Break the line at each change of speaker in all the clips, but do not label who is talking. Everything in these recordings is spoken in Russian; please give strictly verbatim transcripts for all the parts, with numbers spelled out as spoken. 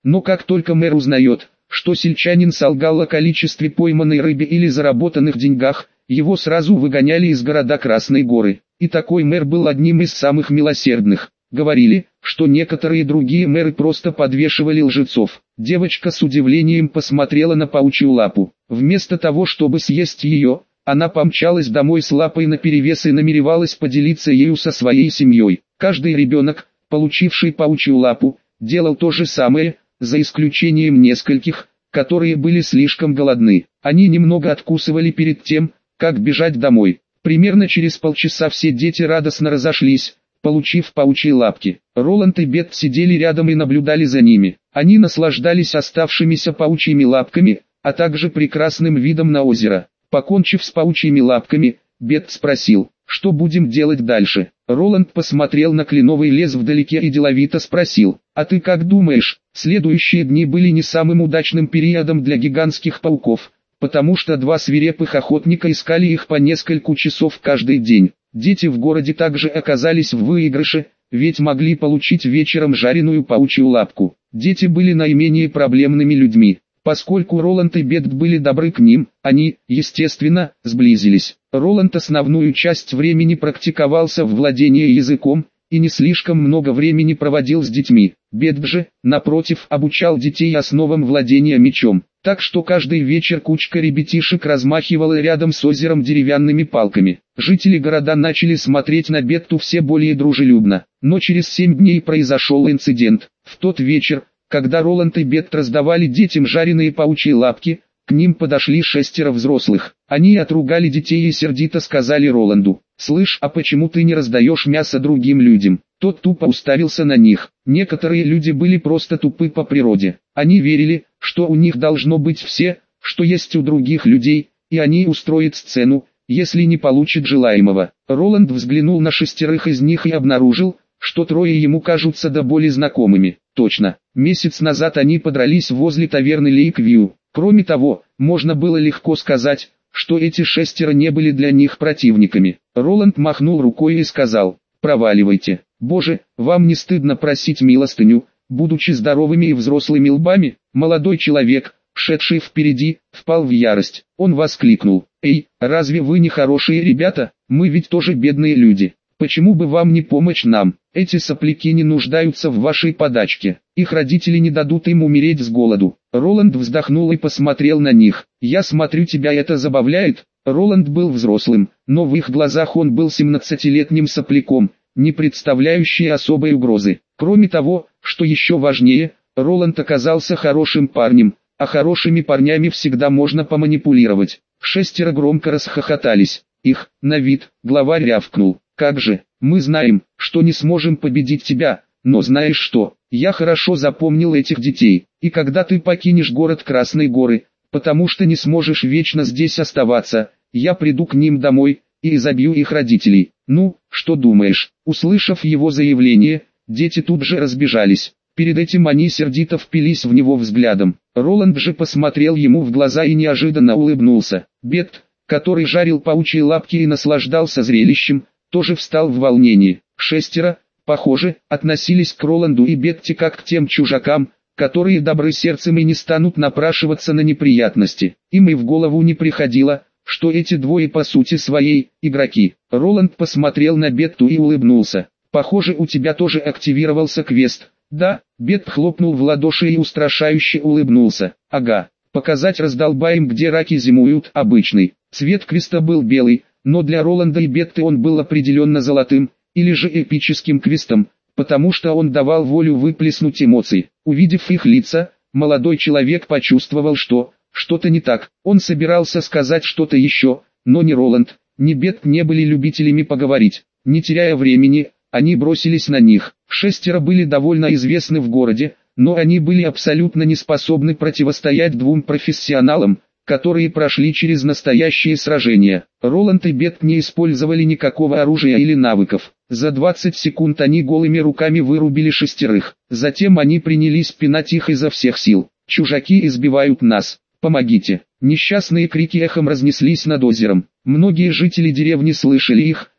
Но как только мэр узнает, что сельчанин солгал о количестве пойманной рыбы или заработанных деньгах, его сразу выгоняли из города Красной Горы. И такой мэр был одним из самых милосердных. Говорили, что некоторые другие мэры просто подвешивали лжецов. Девочка с удивлением посмотрела на паучью лапу. Вместо того, чтобы съесть ее, она помчалась домой с лапой наперевес и намеревалась поделиться ею со своей семьей. Каждый ребенок, получивший паучью лапу, делал то же самое, за исключением нескольких, которые были слишком голодны. Они немного откусывали перед тем, как бежать домой. Примерно через полчаса все дети радостно разошлись, получив паучьи лапки. Роланд и Бет сидели рядом и наблюдали за ними. Они наслаждались оставшимися паучьими лапками, а также прекрасным видом на озеро. Покончив с паучьими лапками, Бет спросил, что будем делать дальше. Роланд посмотрел на кленовый лес вдалеке и деловито спросил, а ты как думаешь, следующие дни были не самым удачным периодом для гигантских пауков, потому что два свирепых охотника искали их по несколько часов каждый день. Дети в городе также оказались в выигрыше, ведь могли получить вечером жареную паучью лапку. Дети были наименее проблемными людьми. Поскольку Роланд и Бет были добры к ним, они, естественно, сблизились. Роланд основную часть времени практиковался в владении языком, и не слишком много времени проводил с детьми. Бет же, напротив, обучал детей основам владения мечом. Так что каждый вечер кучка ребятишек размахивала рядом с озером деревянными палками. Жители города начали смотреть на Бетту все более дружелюбно. Но через семь дней произошел инцидент. В тот вечер, когда Роланд и Бет раздавали детям жареные паучьи лапки, к ним подошли шестеро взрослых. Они отругали детей и сердито сказали Роланду: «Слышь, а почему ты не раздаешь мясо другим людям?» Тот тупо уставился на них. Некоторые люди были просто тупы по природе. Они верили, что у них должно быть все, что есть у других людей, и они устроят сцену, если не получат желаемого. Роланд взглянул на шестерых из них и обнаружил, что трое ему кажутся до боли знакомыми. Точно, месяц назад они подрались возле таверны Лейквью. Кроме того, можно было легко сказать, что эти шестеро не были для них противниками. Роланд махнул рукой и сказал: «Проваливайте. Боже, вам не стыдно просить милостыню, будучи здоровыми и взрослыми лбами?» Молодой человек, шедший впереди, впал в ярость. Он воскликнул: «Эй, разве вы не хорошие ребята? Мы ведь тоже бедные люди. Почему бы вам не помочь нам? Эти сопляки не нуждаются в вашей подачке. Их родители не дадут им умереть с голоду». Роланд вздохнул и посмотрел на них. «Я смотрю, тебя это забавляет?» Роланд был взрослым, но в их глазах он был семнадцатилетним сопляком, не представляющий особой угрозы. Кроме того, что еще важнее, Роланд оказался хорошим парнем, а хорошими парнями всегда можно поманипулировать. Шестеро громко расхохотались. Их, на вид, главарь рявкнул: «Как же, мы знаем, что не сможем победить тебя, но знаешь что, я хорошо запомнил этих детей, и когда ты покинешь город Красной Горы, потому что не сможешь вечно здесь оставаться, я приду к ним домой и изобью их родителей. Ну, что думаешь?» Услышав его заявление, дети тут же разбежались. Перед этим они сердито впились в него взглядом. Роланд же посмотрел ему в глаза и неожиданно улыбнулся. Бет, который жарил паучьи лапки и наслаждался зрелищем, тоже встал в волнении. Шестеро, похоже, относились к Роланду и Бетти как к тем чужакам, которые добры сердцем и не станут напрашиваться на неприятности. Им и в голову не приходило, что эти двое по сути своей игроки. Роланд посмотрел на Бетту и улыбнулся. «Похоже, у тебя тоже активировался квест». «Да», Бет хлопнул в ладоши и устрашающе улыбнулся. «Ага, показать раздолбаем, где раки зимуют». Обычный цвет квеста был белый, но для Роланда и Бетты он был определенно золотым, или же эпическим квестом, потому что он давал волю выплеснуть эмоций. Увидев их лица, молодой человек почувствовал, что что-то не так. Он собирался сказать что-то еще, но ни Роланд, ни Бет не были любителями поговорить. Не теряя времени, они бросились на них. Шестеро были довольно известны в городе, но они были абсолютно не способны противостоять двум профессионалам, которые прошли через настоящие сражения. Роланд и Бет не использовали никакого оружия или навыков. За двадцать секунд они голыми руками вырубили шестерых. Затем они принялись пинать их изо всех сил. «Чужаки избивают нас! Помогите!» Несчастные крики эхом разнеслись над озером. Многие жители деревни слышали их,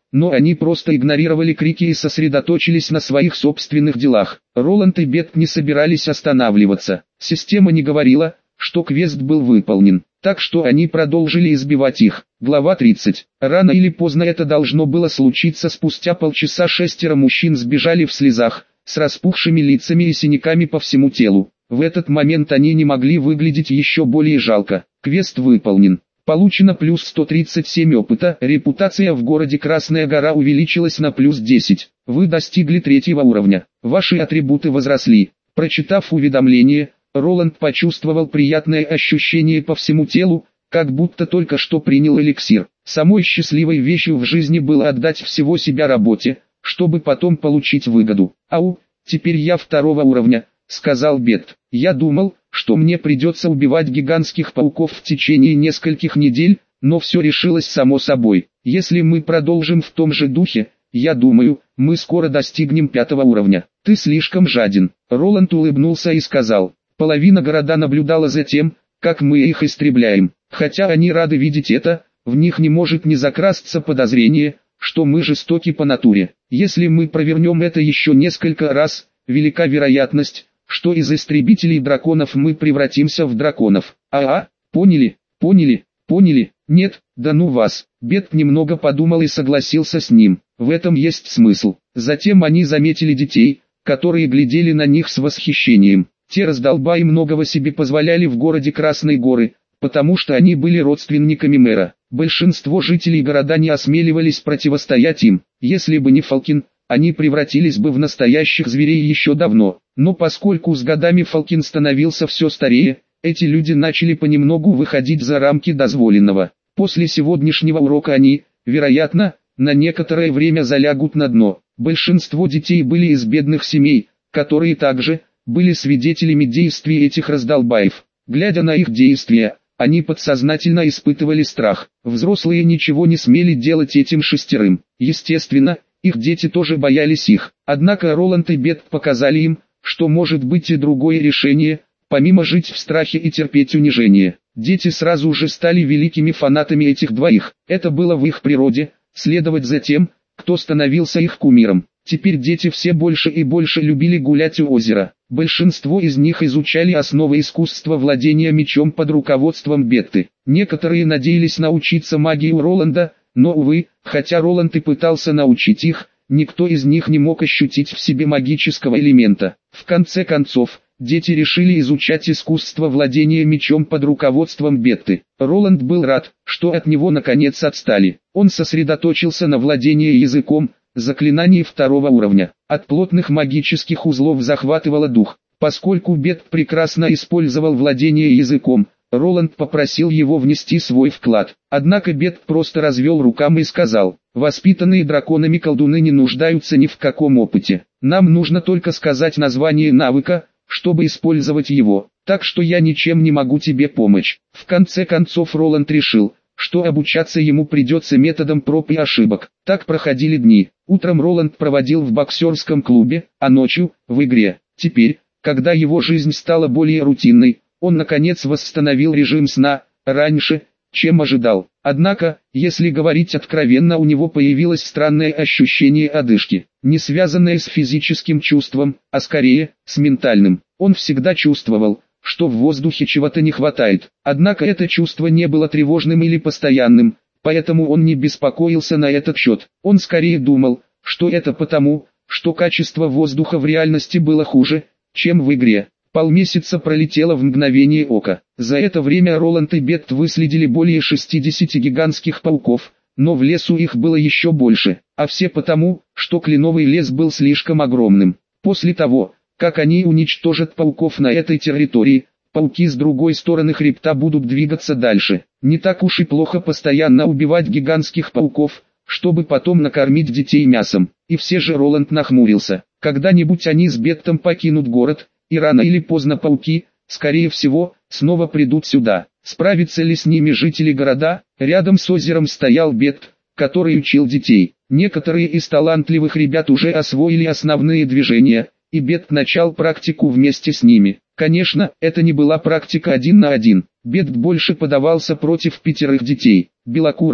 но они просто игнорировали крики и сосредоточились на своих собственных делах. Роланд и Бет не собирались останавливаться. Система не говорила, что квест был выполнен, так что они продолжили избивать их. Глава тридцать. Рано или поздно это должно было случиться. Спустя полчаса шестеро мужчин сбежали в слезах, с распухшими лицами и синяками по всему телу. В этот момент они не могли выглядеть еще более жалко. Квест выполнен. Получено плюс сто тридцать семь опыта. Репутация в городе Красная Гора увеличилась на плюс десять. Вы достигли третьего уровня. Ваши атрибуты возросли. Прочитав уведомление, Роланд почувствовал приятное ощущение по всему телу, как будто только что принял эликсир. Самой счастливой вещью в жизни было отдать всего себя работе, чтобы потом получить выгоду. «Ау, теперь я второго уровня», — сказал Бет. «Я думал, что мне придется убивать гигантских пауков в течение нескольких недель, но все решилось само собой. Если мы продолжим в том же духе, я думаю, мы скоро достигнем пятого уровня». «Ты слишком жаден», — Роланд улыбнулся и сказал. «Половина города наблюдала за тем, как мы их истребляем. Хотя они рады видеть это, в них не может не закрасться подозрение, что мы жестоки по натуре. Если мы провернем это еще несколько раз, велика вероятность, что из истребителей драконов мы превратимся в драконов. А-а, поняли, поняли, поняли, нет, да ну вас». Бет немного подумал и согласился с ним. В этом есть смысл. Затем они заметили детей, которые глядели на них с восхищением. Те раздолбаи многого себе позволяли в городе Красной Горы, потому что они были родственниками мэра. Большинство жителей города не осмеливались противостоять им. Если бы не Фалкин, они превратились бы в настоящих зверей еще давно. Но поскольку с годами Фалкин становился все старее, эти люди начали понемногу выходить за рамки дозволенного. После сегодняшнего урока они, вероятно, на некоторое время залягут на дно. Большинство детей были из бедных семей, которые также были свидетелями действий этих раздолбаев. Глядя на их действия, они подсознательно испытывали страх. Взрослые ничего не смели делать этим шестерым. Естественно, их дети тоже боялись их. Однако Роланд и Бет показали им, что может быть и другое решение, помимо жить в страхе и терпеть унижение. Дети сразу же стали великими фанатами этих двоих. Это было в их природе, следовать за тем, кто становился их кумиром. Теперь дети все больше и больше любили гулять у озера. Большинство из них изучали основы искусства владения мечом под руководством Бетты. Некоторые надеялись научиться магии у Роланда, но увы, хотя Роланд и пытался научить их, никто из них не мог ощутить в себе магического элемента. В конце концов, дети решили изучать искусство владения мечом под руководством Бетты. Роланд был рад, что от него наконец отстали. Он сосредоточился на владении языком, заклинаний второго уровня. От плотных магических узлов захватывало дух. Поскольку Бет прекрасно использовал владение языком, Роланд попросил его внести свой вклад. Однако Бет просто развел руками и сказал: «Воспитанные драконами колдуны не нуждаются ни в каком опыте. Нам нужно только сказать название навыка, чтобы использовать его, так что я ничем не могу тебе помочь». В конце концов Роланд решил, что обучаться ему придется методом проб и ошибок. Так проходили дни. Утром Роланд проводил в боксерском клубе, а ночью – в игре. Теперь, когда его жизнь стала более рутинной, он наконец восстановил режим сна, раньше, чем ожидал. Однако, если говорить откровенно, у него появилось странное ощущение одышки, не связанное с физическим чувством, а скорее, с ментальным. Он всегда чувствовал, что в воздухе чего-то не хватает. Однако это чувство не было тревожным или постоянным, поэтому он не беспокоился на этот счет. Он скорее думал, что это потому, что качество воздуха в реальности было хуже, чем в игре. Полмесяца пролетело в мгновение ока. За это время Роланд и Бет выследили более шестидесяти гигантских пауков, но в лесу их было еще больше, а все потому, что кленовый лес был слишком огромным. После того, как они уничтожат пауков на этой территории, пауки с другой стороны хребта будут двигаться дальше. Не так уж и плохо постоянно убивать гигантских пауков, чтобы потом накормить детей мясом. И все же Роланд нахмурился. Когда-нибудь они с Беттом покинут город, и рано или поздно пауки, скорее всего, снова придут сюда. Справятся ли с ними жители города? Рядом с озером стоял Бетт, который учил детей. Некоторые из талантливых ребят уже освоили основные движения, и Бетт начал практику вместе с ними. Конечно, это не была практика один на один. Бетт больше подавался против пятерых детей. Белокурый,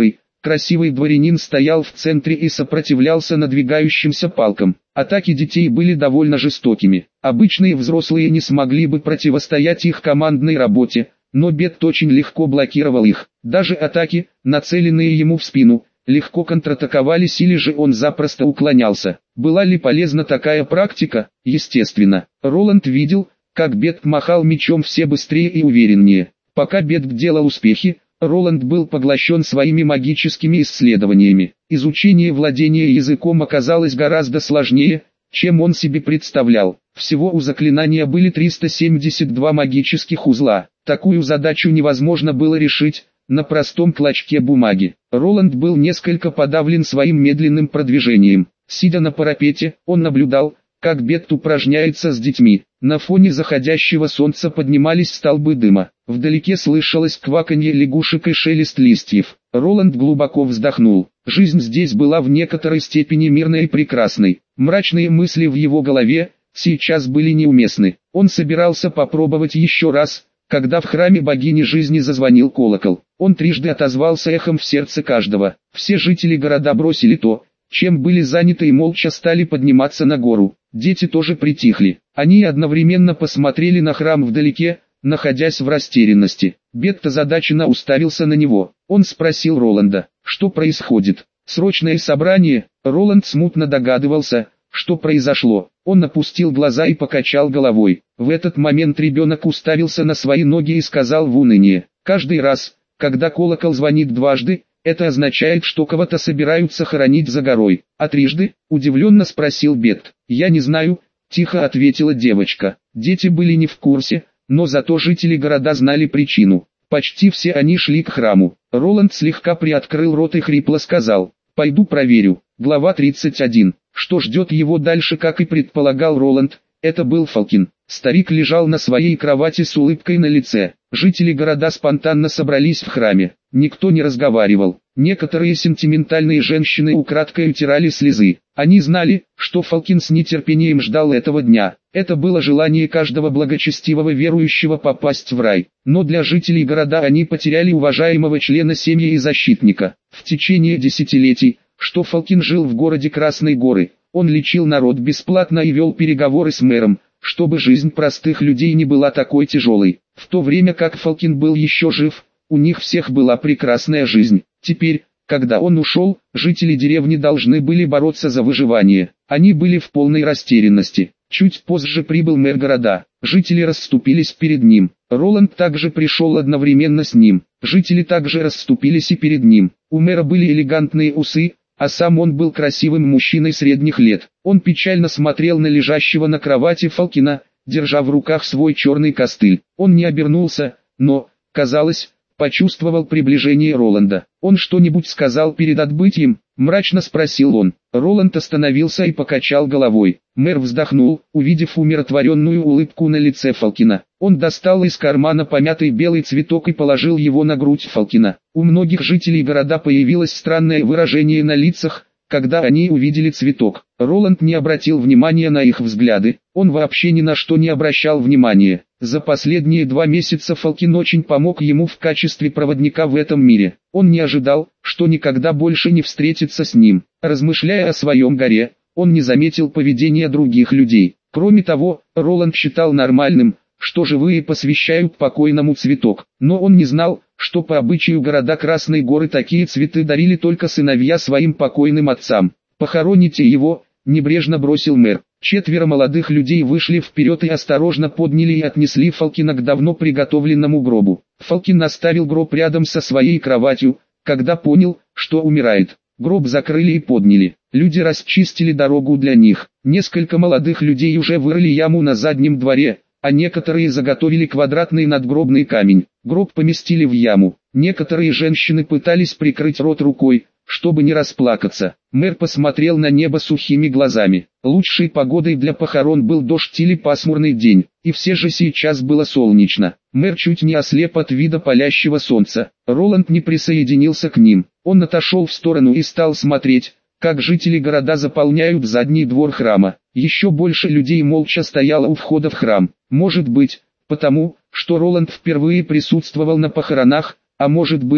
Красивый дворянин стоял в центре и сопротивлялся надвигающимся палкам. Атаки детей были довольно жестокими. Обычные взрослые не смогли бы противостоять их командной работе, но Бет очень легко блокировал их. Даже атаки, нацеленные ему в спину, легко контратаковались или же он запросто уклонялся. Была ли полезна такая практика? Естественно. Роланд видел, как Бет махал мечом все быстрее и увереннее. Пока Бет делал успехи, Роланд был поглощен своими магическими исследованиями. Изучение владения языком оказалось гораздо сложнее, чем он себе представлял. Всего у заклинания были триста семьдесят два магических узла. Такую задачу невозможно было решить на простом клочке бумаги. Роланд был несколько подавлен своим медленным продвижением. Сидя на парапете, он наблюдал, как Бет упражняется с детьми. На фоне заходящего солнца поднимались столбы дыма. Вдалеке слышалось кваканье лягушек и шелест листьев. Роланд глубоко вздохнул. Жизнь здесь была в некоторой степени мирной и прекрасной. Мрачные мысли в его голове сейчас были неуместны. Он собирался попробовать еще раз, когда в храме богини жизни зазвонил колокол. Он трижды отозвался эхом в сердце каждого. Все жители города бросили то, чем были заняты, и молча стали подниматься на гору. Дети тоже притихли. Они одновременно посмотрели на храм вдалеке, находясь в растерянности. Бет озадаченно уставился на него. Он спросил Роланда, что происходит. Срочное собрание. Роланд смутно догадывался, что произошло. Он опустил глаза и покачал головой. В этот момент ребенок уставился на свои ноги и сказал в унынии: «Каждый раз, когда колокол звонит дважды, это означает, что кого-то собираются хоронить за горой». «А трижды?» – удивленно спросил Бет. «Я не знаю», – тихо ответила девочка. Дети были не в курсе, но зато жители города знали причину. Почти все они шли к храму. Роланд слегка приоткрыл рот и хрипло сказал: «Пойду проверю». Глава тридцать один. Что ждет его дальше, как и предполагал Роланд, это был Фалкин. Старик лежал на своей кровати с улыбкой на лице. Жители города спонтанно собрались в храме. Никто не разговаривал. Некоторые сентиментальные женщины украдкой утирали слезы. Они знали, что Фалкин с нетерпением ждал этого дня. Это было желание каждого благочестивого верующего попасть в рай. Но для жителей города они потеряли уважаемого члена семьи и защитника. В течение десятилетий, что Фалкин жил в городе Красной Горы, он лечил народ бесплатно и вел переговоры с мэром, чтобы жизнь простых людей не была такой тяжелой. В то время как Фалкин был еще жив, у них всех была прекрасная жизнь. Теперь, когда он ушел, жители деревни должны были бороться за выживание. Они были в полной растерянности. Чуть позже прибыл мэр города. Жители расступились перед ним. Роланд также пришел одновременно с ним. Жители также расступились и перед ним. У мэра были элегантные усы, а сам он был красивым мужчиной средних лет. Он печально смотрел на лежащего на кровати Фалкина, держа в руках свой черный костыль. Он не обернулся, но, казалось, почувствовал приближение Роланда. «Он что-нибудь сказал перед отбытием?» – мрачно спросил он. Роланд остановился и покачал головой. Мэр вздохнул, увидев умиротворенную улыбку на лице Фалкина. Он достал из кармана помятый белый цветок и положил его на грудь Фалкина. У многих жителей города появилось странное выражение на лицах, когда они увидели цветок. Роланд не обратил внимания на их взгляды, он вообще ни на что не обращал внимания. За последние два месяца Фалкин очень помог ему в качестве проводника в этом мире. Он не ожидал, что никогда больше не встретится с ним. Размышляя о своем горе, он не заметил поведения других людей. Кроме того, Роланд считал нормальным, что живые посвящают покойному цветок. Но он не знал, что по обычаю города Красной Горы такие цветы дарили только сыновья своим покойным отцам. «Похороните его», — небрежно бросил мэр. Четверо молодых людей вышли вперед и осторожно подняли и отнесли Фалкина к давно приготовленному гробу. Фалкин оставил гроб рядом со своей кроватью, когда понял, что умирает. Гроб закрыли и подняли. Люди расчистили дорогу для них. Несколько молодых людей уже вырыли яму на заднем дворе, а некоторые заготовили квадратный надгробный камень. Гроб поместили в яму. Некоторые женщины пытались прикрыть рот рукой, чтобы не расплакаться. Мэр посмотрел на небо сухими глазами. Лучшей погодой для похорон был дождь или пасмурный день, и все же сейчас было солнечно. Мэр чуть не ослеп от вида палящего солнца. Роланд не присоединился к ним. Он отошел в сторону и стал смотреть, как жители города заполняют задний двор храма. Еще больше людей молча стояло у входа в храм. Может быть, потому, что Роланд впервые присутствовал на похоронах, а может быть,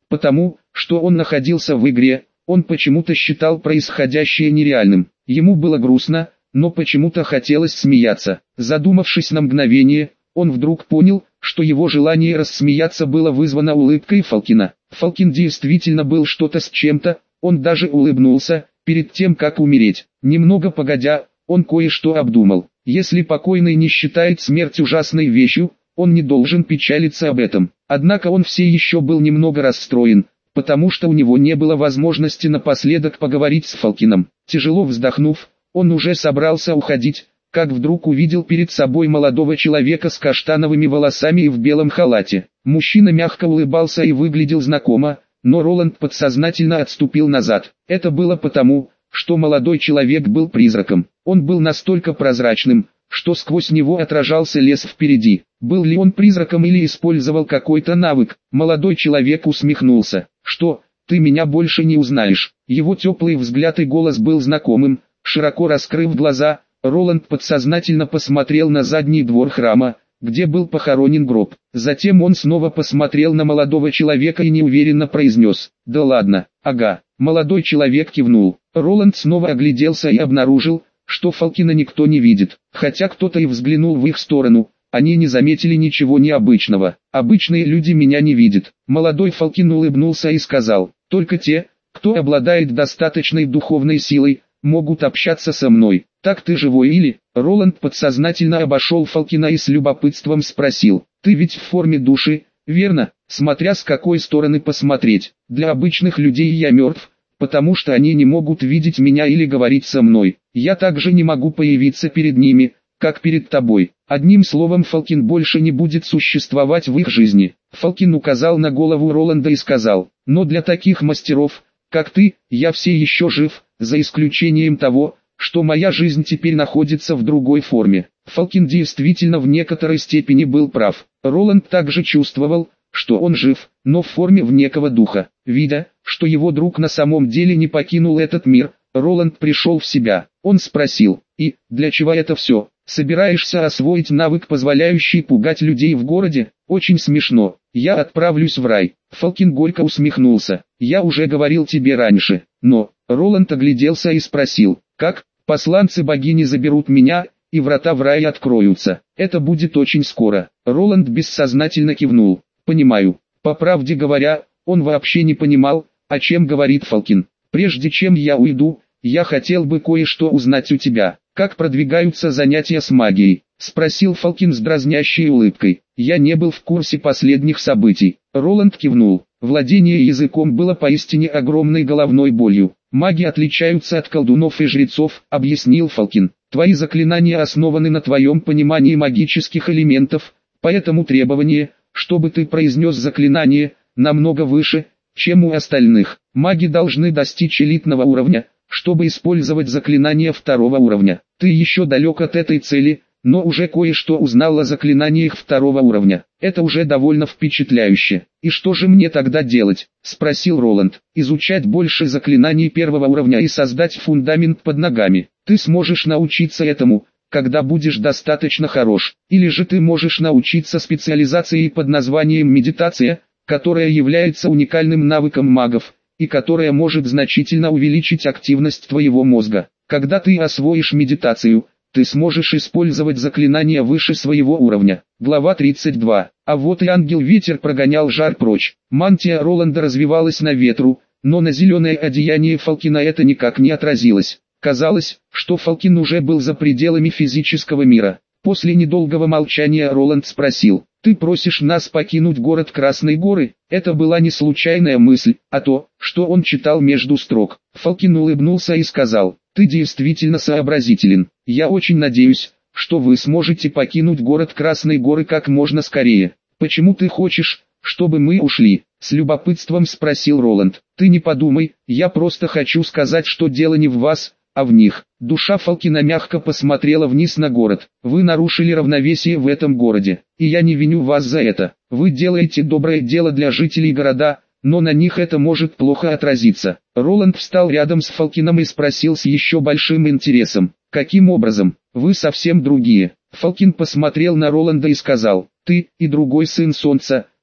Потому, что он находился в игре, он почему-то считал происходящее нереальным. Ему было грустно, но почему-то хотелось смеяться. Задумавшись на мгновение, он вдруг понял, что его желание рассмеяться было вызвано улыбкой Фалкина. Фалкин действительно был что-то с чем-то, он даже улыбнулся, перед тем как умереть. Немного погодя, он кое-что обдумал. Если покойный не считает смерть ужасной вещью, он не должен печалиться об этом. Однако он все еще был немного расстроен, потому что у него не было возможности напоследок поговорить с Фалкином. Тяжело вздохнув, он уже собрался уходить, как вдруг увидел перед собой молодого человека с каштановыми волосами и в белом халате. Мужчина мягко улыбался и выглядел знакомо, но Роланд подсознательно отступил назад. Это было потому, что молодой человек был призраком. Он был настолько прозрачным, что сквозь него отражался лес впереди. Был ли он призраком или использовал какой-то навык? Молодой человек усмехнулся. «Что, ты меня больше не узнаешь?» Его теплый взгляд и голос был знакомым. Широко раскрыв глаза, Роланд подсознательно посмотрел на задний двор храма, где был похоронен гроб. Затем он снова посмотрел на молодого человека и неуверенно произнес: «Да ладно, ага». Молодой человек кивнул. Роланд снова огляделся и обнаружил, что Фалкина никто не видит. Хотя кто-то и взглянул в их сторону, они не заметили ничего необычного. «Обычные люди меня не видят». Молодой Фалкин улыбнулся и сказал: «Только те, кто обладает достаточной духовной силой, могут общаться со мной. Так ты живой или?» Роланд подсознательно обошел Фалкина и с любопытством спросил: «Ты ведь в форме души, верно?» «Смотря с какой стороны посмотреть. Для обычных людей я мертв, потому что они не могут видеть меня или говорить со мной. Я также не могу появиться перед ними, как перед тобой. Одним словом, Фалкин больше не будет существовать в их жизни». Фалкин указал на голову Роланда и сказал: «Но для таких мастеров, как ты, я все еще жив, за исключением того, что моя жизнь теперь находится в другой форме». Фалкин действительно в некоторой степени был прав. Роланд также чувствовал, что он жив, но в форме в некого духа. Видя, что его друг на самом деле не покинул этот мир, Роланд пришел в себя. Он спросил: «И, для чего это все? Собираешься освоить навык, позволяющий пугать людей в городе? Очень смешно. Я отправлюсь в рай». Фалкин горько усмехнулся. «Я уже говорил тебе раньше, но...» Роланд огляделся и спросил: «Как? Посланцы богини заберут меня, и врата в рай откроются. Это будет очень скоро». Роланд бессознательно кивнул. «Понимаю». По правде говоря, он вообще не понимал, о чем говорит Фалкин. «Прежде чем я уйду, я хотел бы кое-что узнать у тебя. Как продвигаются занятия с магией?» — спросил Фалкин с дразнящей улыбкой. «Я не был в курсе последних событий». Роланд кивнул. Владение языком было поистине огромной головной болью. «Маги отличаются от колдунов и жрецов», — объяснил Фалкин. «Твои заклинания основаны на твоем понимании магических элементов, поэтому требование, чтобы ты произнес заклинание, намного выше, чем у остальных. Маги должны достичь элитного уровня, чтобы использовать заклинания второго уровня. Ты еще далек от этой цели, но уже кое-что узнал о заклинаниях второго уровня. Это уже довольно впечатляюще. И что же мне тогда делать?» — спросил Роланд. «Изучать больше заклинаний первого уровня и создать фундамент под ногами. Ты сможешь научиться этому, когда будешь достаточно хорош. Или же ты можешь научиться специализации под названием медитация, которая является уникальным навыком магов, и которая может значительно увеличить активность твоего мозга. Когда ты освоишь медитацию, ты сможешь использовать заклинания выше своего уровня». Глава тридцать два. А вот и ангел-ветер прогонял жар прочь. Мантия Роланда развивалась на ветру, но на зеленое одеяние Фалкина это никак не отразилось. Казалось, что Фалкин уже был за пределами физического мира. После недолгого молчания Роланд спросил: «Ты просишь нас покинуть город Красной Горы?» Это была не случайная мысль, а то, что он читал между строк. Фалкин улыбнулся и сказал: «Ты действительно сообразителен. Я очень надеюсь, что вы сможете покинуть город Красной Горы как можно скорее. Почему ты хочешь, чтобы мы ушли?» — с любопытством спросил Роланд. «Ты не подумай, я просто хочу сказать, что дело не в вас, а в них». Душа Фалкина мягко посмотрела вниз на город. «Вы нарушили равновесие в этом городе, и я не виню вас за это. Вы делаете доброе дело для жителей города, но на них это может плохо отразиться». Роланд встал рядом с Фалкином и спросил с еще большим интересом: «Каким образом? Вы совсем другие». Фалкин посмотрел на Роланда и сказал: «Ты и другой сын Солнца,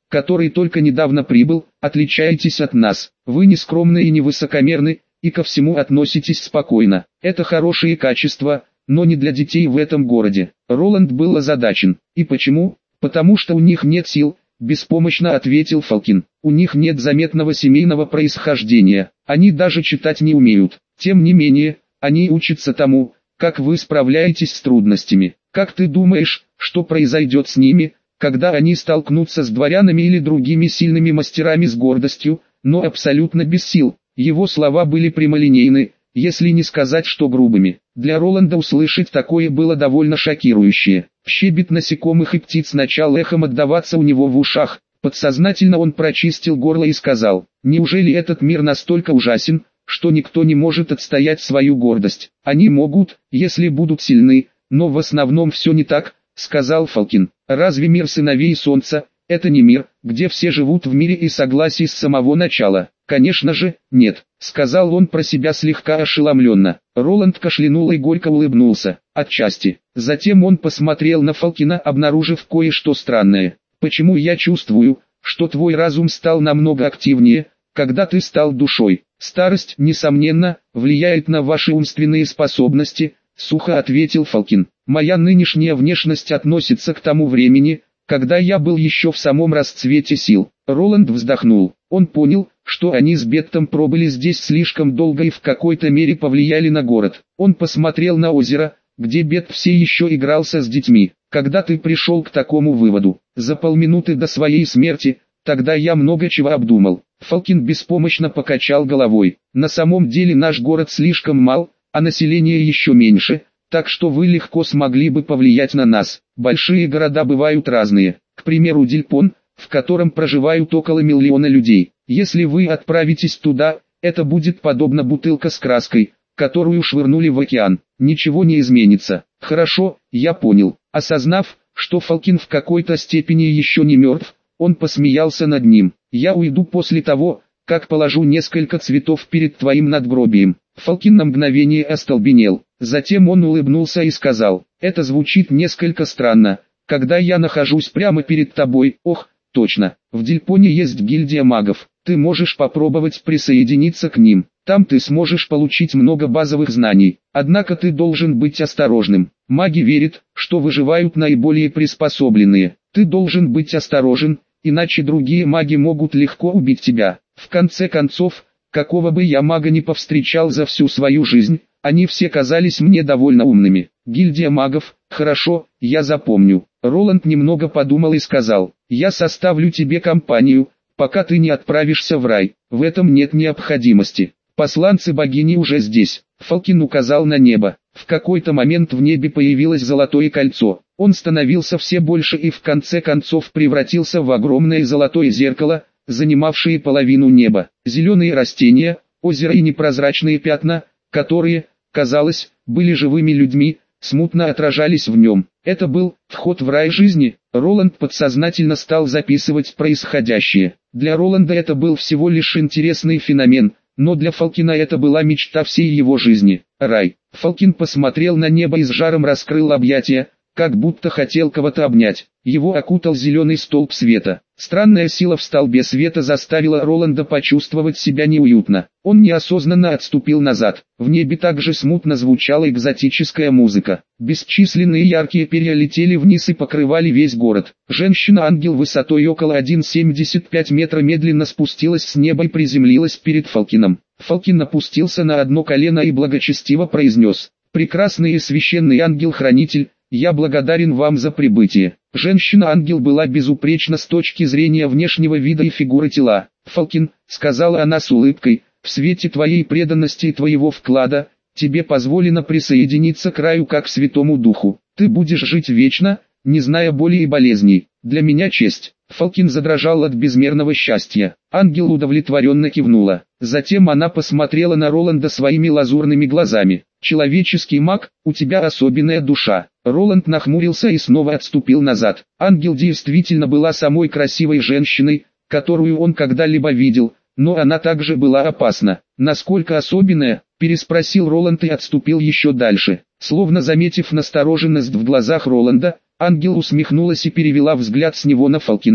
который только недавно прибыл, отличаетесь от нас. Вы не скромны и не высокомерны, и ко всему относитесь спокойно. Это хорошие качества, но не для детей в этом городе. Роланд был озадачен. И почему? Потому что у них нет сил, беспомощно ответил Фалкин. У них нет заметного семейного происхождения, они даже читать не умеют. Тем не менее, они учатся тому, как вы справляетесь с трудностями. Как ты думаешь, что произойдет с ними, когда они столкнутся с дворянами или другими сильными мастерами с гордостью, но абсолютно без сил? Его слова были прямолинейны, если не сказать, что грубыми. Для Роланда услышать такое было довольно шокирующе. Щебет насекомых и птиц начал эхом отдаваться у него в ушах. Подсознательно он прочистил горло и сказал: «Неужели этот мир настолько ужасен, что никто не может отстоять свою гордость? Они могут, если будут сильны, но в основном все не так», — сказал Фалкин. «Разве мир сыновей солнца — это не мир, где все живут в мире и согласии с самого начала?» «Конечно же, нет», — сказал он про себя слегка ошеломленно. Роланд кашлянул и горько улыбнулся. Отчасти. Затем он посмотрел на Фалкина, обнаружив кое-что странное. «Почему я чувствую, что твой разум стал намного активнее, когда ты стал душой? Старость, несомненно, влияет на ваши умственные способности», — сухо ответил Фалкин. «Моя нынешняя внешность относится к тому времени, когда я был еще в самом расцвете сил». Роланд вздохнул. Он понял, что они с Беттом пробыли здесь слишком долго и в какой-то мере повлияли на город. Он посмотрел на озеро, где Бетт все еще игрался с детьми. «Когда ты пришел к такому выводу?» «За полминуты до своей смерти, тогда я много чего обдумал». Фалкин беспомощно покачал головой. «На самом деле наш город слишком мал, а население еще меньше, так что вы легко смогли бы повлиять на нас. Большие города бывают разные. К примеру, Дильпон, в котором проживают около миллиона людей. Если вы отправитесь туда, это будет подобно бутылка с краской, которую швырнули в океан. Ничего не изменится». «Хорошо, я понял». Осознав, что Фалкин в какой-то степени еще не мертв, он посмеялся над ним. «Я уйду после того, как положу несколько цветов перед твоим надгробием». Фалкин на мгновение остолбенел. Затем он улыбнулся и сказал: «Это звучит несколько странно, когда я нахожусь прямо перед тобой». «Ох, точно, в Дильпоне есть гильдия магов, ты можешь попробовать присоединиться к ним. Там ты сможешь получить много базовых знаний. Однако ты должен быть осторожным. Маги верят, что выживают наиболее приспособленные. Ты должен быть осторожен, иначе другие маги могут легко убить тебя. В конце концов, какого бы я мага не повстречал за всю свою жизнь, они все казались мне довольно умными. Гильдия магов, хорошо, я запомню». Роланд немного подумал и сказал: «Я составлю тебе компанию, пока ты не отправишься в рай. В этом нет необходимости. Посланцы богини уже здесь». Фалкин указал на небо. В какой-то момент в небе появилось золотое кольцо. Он становился все больше и в конце концов превратился в огромное золотое зеркало, занимавшее половину неба. Зеленые растения, озеро и непрозрачные пятна, которые, казалось, были живыми людьми, смутно отражались в нем. Это был вход в рай жизни. Роланд подсознательно стал записывать происходящее. Для Роланда это был всего лишь интересный феномен, но для Фалкина это была мечта всей его жизни. Рай. Фалкин посмотрел на небо и с жаром раскрыл объятия, как будто хотел кого-то обнять. Его окутал зеленый столб света. Странная сила в столбе света заставила Роланда почувствовать себя неуютно. Он неосознанно отступил назад. В небе также смутно звучала экзотическая музыка. Бесчисленные яркие перья летели вниз и покрывали весь город. Женщина-ангел высотой около один целых семьдесят пять метра медленно спустилась с неба и приземлилась перед Фалкином. Фалкин опустился на одно колено и благочестиво произнес: «Прекрасный и священный ангел-хранитель, я благодарен вам за прибытие». Женщина-ангел была безупречна с точки зрения внешнего вида и фигуры тела. «Фалкин», — сказала она с улыбкой, — «в свете твоей преданности и твоего вклада, тебе позволено присоединиться к раю как к Святому Духу. Ты будешь жить вечно, не зная боли и болезней. Для меня честь». Фалкин задрожал от безмерного счастья. Ангел удовлетворенно кивнула. Затем она посмотрела на Роланда своими лазурными глазами. «Человеческий маг, у тебя особенная душа». Роланд нахмурился и снова отступил назад. Ангел действительно была самой красивой женщиной, которую он когда-либо видел, но она также была опасна. «Насколько особенная?» – переспросил Роланд и отступил еще дальше. Словно заметив настороженность в глазах Роланда, ангел усмехнулась и перевела взгляд с него на Фалкина.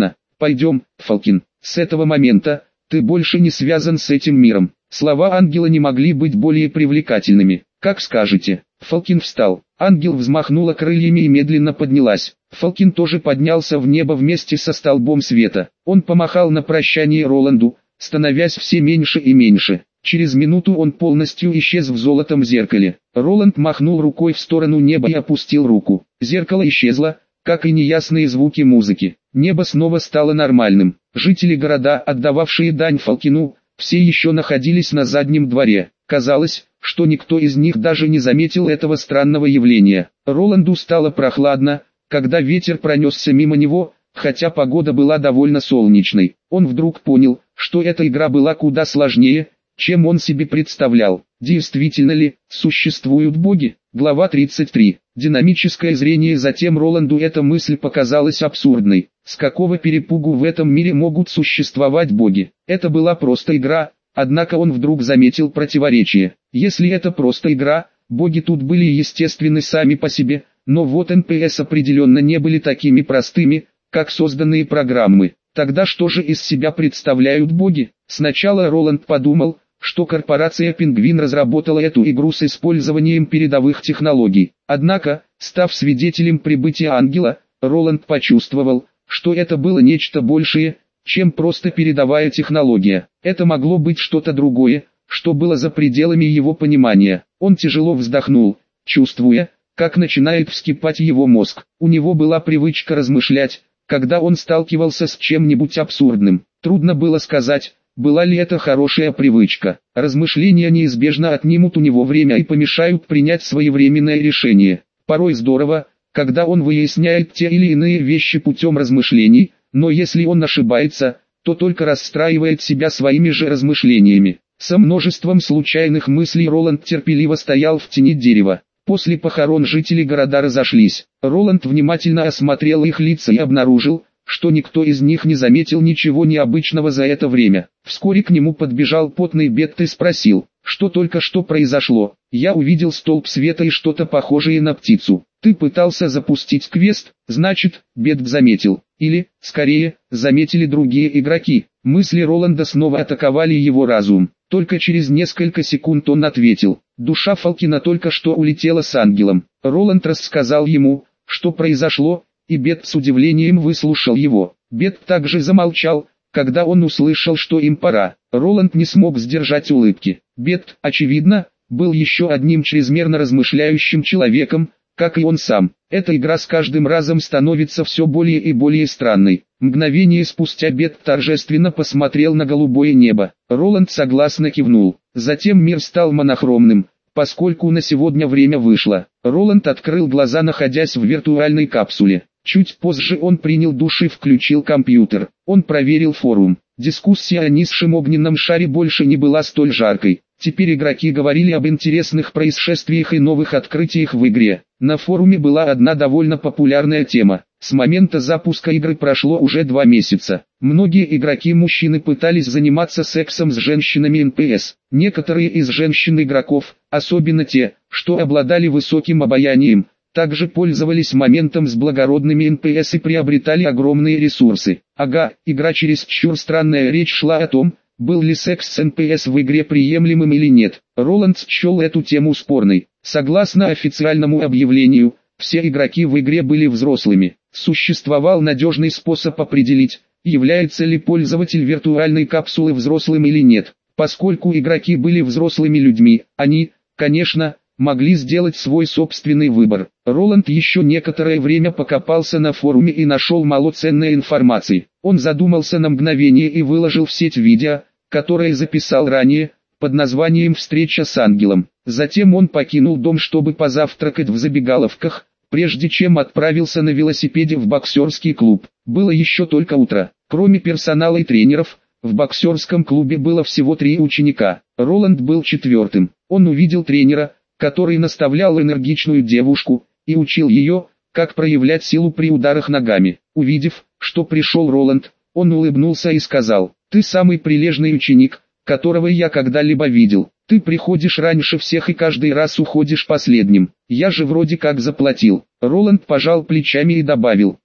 Пойдем, Фалкин, с этого момента ты больше не связан с этим миром. Слова ангела не могли быть более привлекательными. Как скажете. Фалкин встал. Ангел взмахнула крыльями и медленно поднялась. Фалкин тоже поднялся в небо вместе со столбом света. Он помахал на прощание Роланду, становясь все меньше и меньше. Через минуту он полностью исчез в золотом зеркале. Роланд махнул рукой в сторону неба и опустил руку. Зеркало исчезло, как и неясные звуки музыки. Небо снова стало нормальным. Жители города, отдававшие дань Фалкину, все еще находились на заднем дворе. Казалось, что никто из них даже не заметил этого странного явления. Роланду стало прохладно, когда ветер пронесся мимо него, хотя погода была довольно солнечной. Он вдруг понял, что эта игра была куда сложнее, чем он себе представлял. Действительно ли существуют боги? Глава тридцать три. Динамическое зрение. Затем Роланду эта мысль показалась абсурдной. С какого перепугу в этом мире могут существовать боги? Это была просто игра, однако он вдруг заметил противоречие. Если это просто игра, боги тут были естественны сами по себе, но вот эн пи эс определенно не были такими простыми, как созданные программы. Тогда что же из себя представляют боги? Сначала Роланд подумал, что корпорация «Пингвин» разработала эту игру с использованием передовых технологий. Однако, став свидетелем прибытия ангела, Роланд почувствовал, что это было нечто большее, чем просто передовая технология. Это могло быть что-то другое, что было за пределами его понимания. Он тяжело вздохнул, чувствуя, как начинает вскипать его мозг. У него была привычка размышлять, когда он сталкивался с чем-нибудь абсурдным. Трудно было сказать, была ли это хорошая привычка. Размышления неизбежно отнимут у него время и помешают принять своевременное решение. Порой здорово, когда он выясняет те или иные вещи путем размышлений, но если он ошибается, то только расстраивает себя своими же размышлениями. Со множеством случайных мыслей Роланд терпеливо стоял в тени дерева. После похорон жители города разошлись. Роланд внимательно осмотрел их лица и обнаружил, что никто из них не заметил ничего необычного за это время. Вскоре к нему подбежал потный Бет и спросил, что только что произошло. Я увидел столб света и что-то похожее на птицу. Ты пытался запустить квест, значит, Бет заметил. Или, скорее, заметили другие игроки. Мысли Роланда снова атаковали его разум. Только через несколько секунд он ответил. Душа Фалкина только что улетела с ангелом. Роланд рассказал ему, что произошло, и Бет с удивлением выслушал его. Бет также замолчал, когда он услышал, что им пора. Роланд не смог сдержать улыбки. Бет, очевидно, был еще одним чрезмерно размышляющим человеком, как и он сам. Эта игра с каждым разом становится все более и более странной. Мгновение спустя Бет торжественно посмотрел на голубое небо. Роланд согласно кивнул. Затем мир стал монохромным, поскольку на сегодня время вышло. Роланд открыл глаза, находясь в виртуальной капсуле. Чуть позже он принял душ и включил компьютер. Он проверил форум. Дискуссия о низшем огненном шаре больше не была столь жаркой. Теперь игроки говорили об интересных происшествиях и новых открытиях в игре. На форуме была одна довольно популярная тема. С момента запуска игры прошло уже два месяца. Многие игроки-мужчины пытались заниматься сексом с женщинами эн пи эс. Некоторые из женщин-игроков, особенно те, что обладали высоким обаянием, также пользовались моментом с благородными эн пи эс и приобретали огромные ресурсы. Ага, игра чересчур странная. Речь шла о том, был ли секс с эн пи эс в игре приемлемым или нет. Роланд счел эту тему спорной. Согласно официальному объявлению, все игроки в игре были взрослыми. Существовал надежный способ определить, является ли пользователь виртуальной капсулы взрослым или нет. Поскольку игроки были взрослыми людьми, они, конечно, могли сделать свой собственный выбор. Роланд еще некоторое время покопался на форуме и нашел мало ценной информации. Он задумался на мгновение и выложил в сеть видео, которое записал ранее, под названием «Встреча с ангелом». Затем он покинул дом, чтобы позавтракать в забегаловках, прежде чем отправился на велосипеде в боксерский клуб. Было еще только утро. Кроме персонала и тренеров, в боксерском клубе было всего три ученика. Роланд был четвертым. Он увидел тренера, который наставлял энергичную девушку, и учил ее, как проявлять силу при ударах ногами. Увидев, что пришел Роланд, он улыбнулся и сказал: «Ты самый прилежный ученик, которого я когда-либо видел. Ты приходишь раньше всех и каждый раз уходишь последним. Я же вроде как заплатил». Роланд пожал плечами и добавил: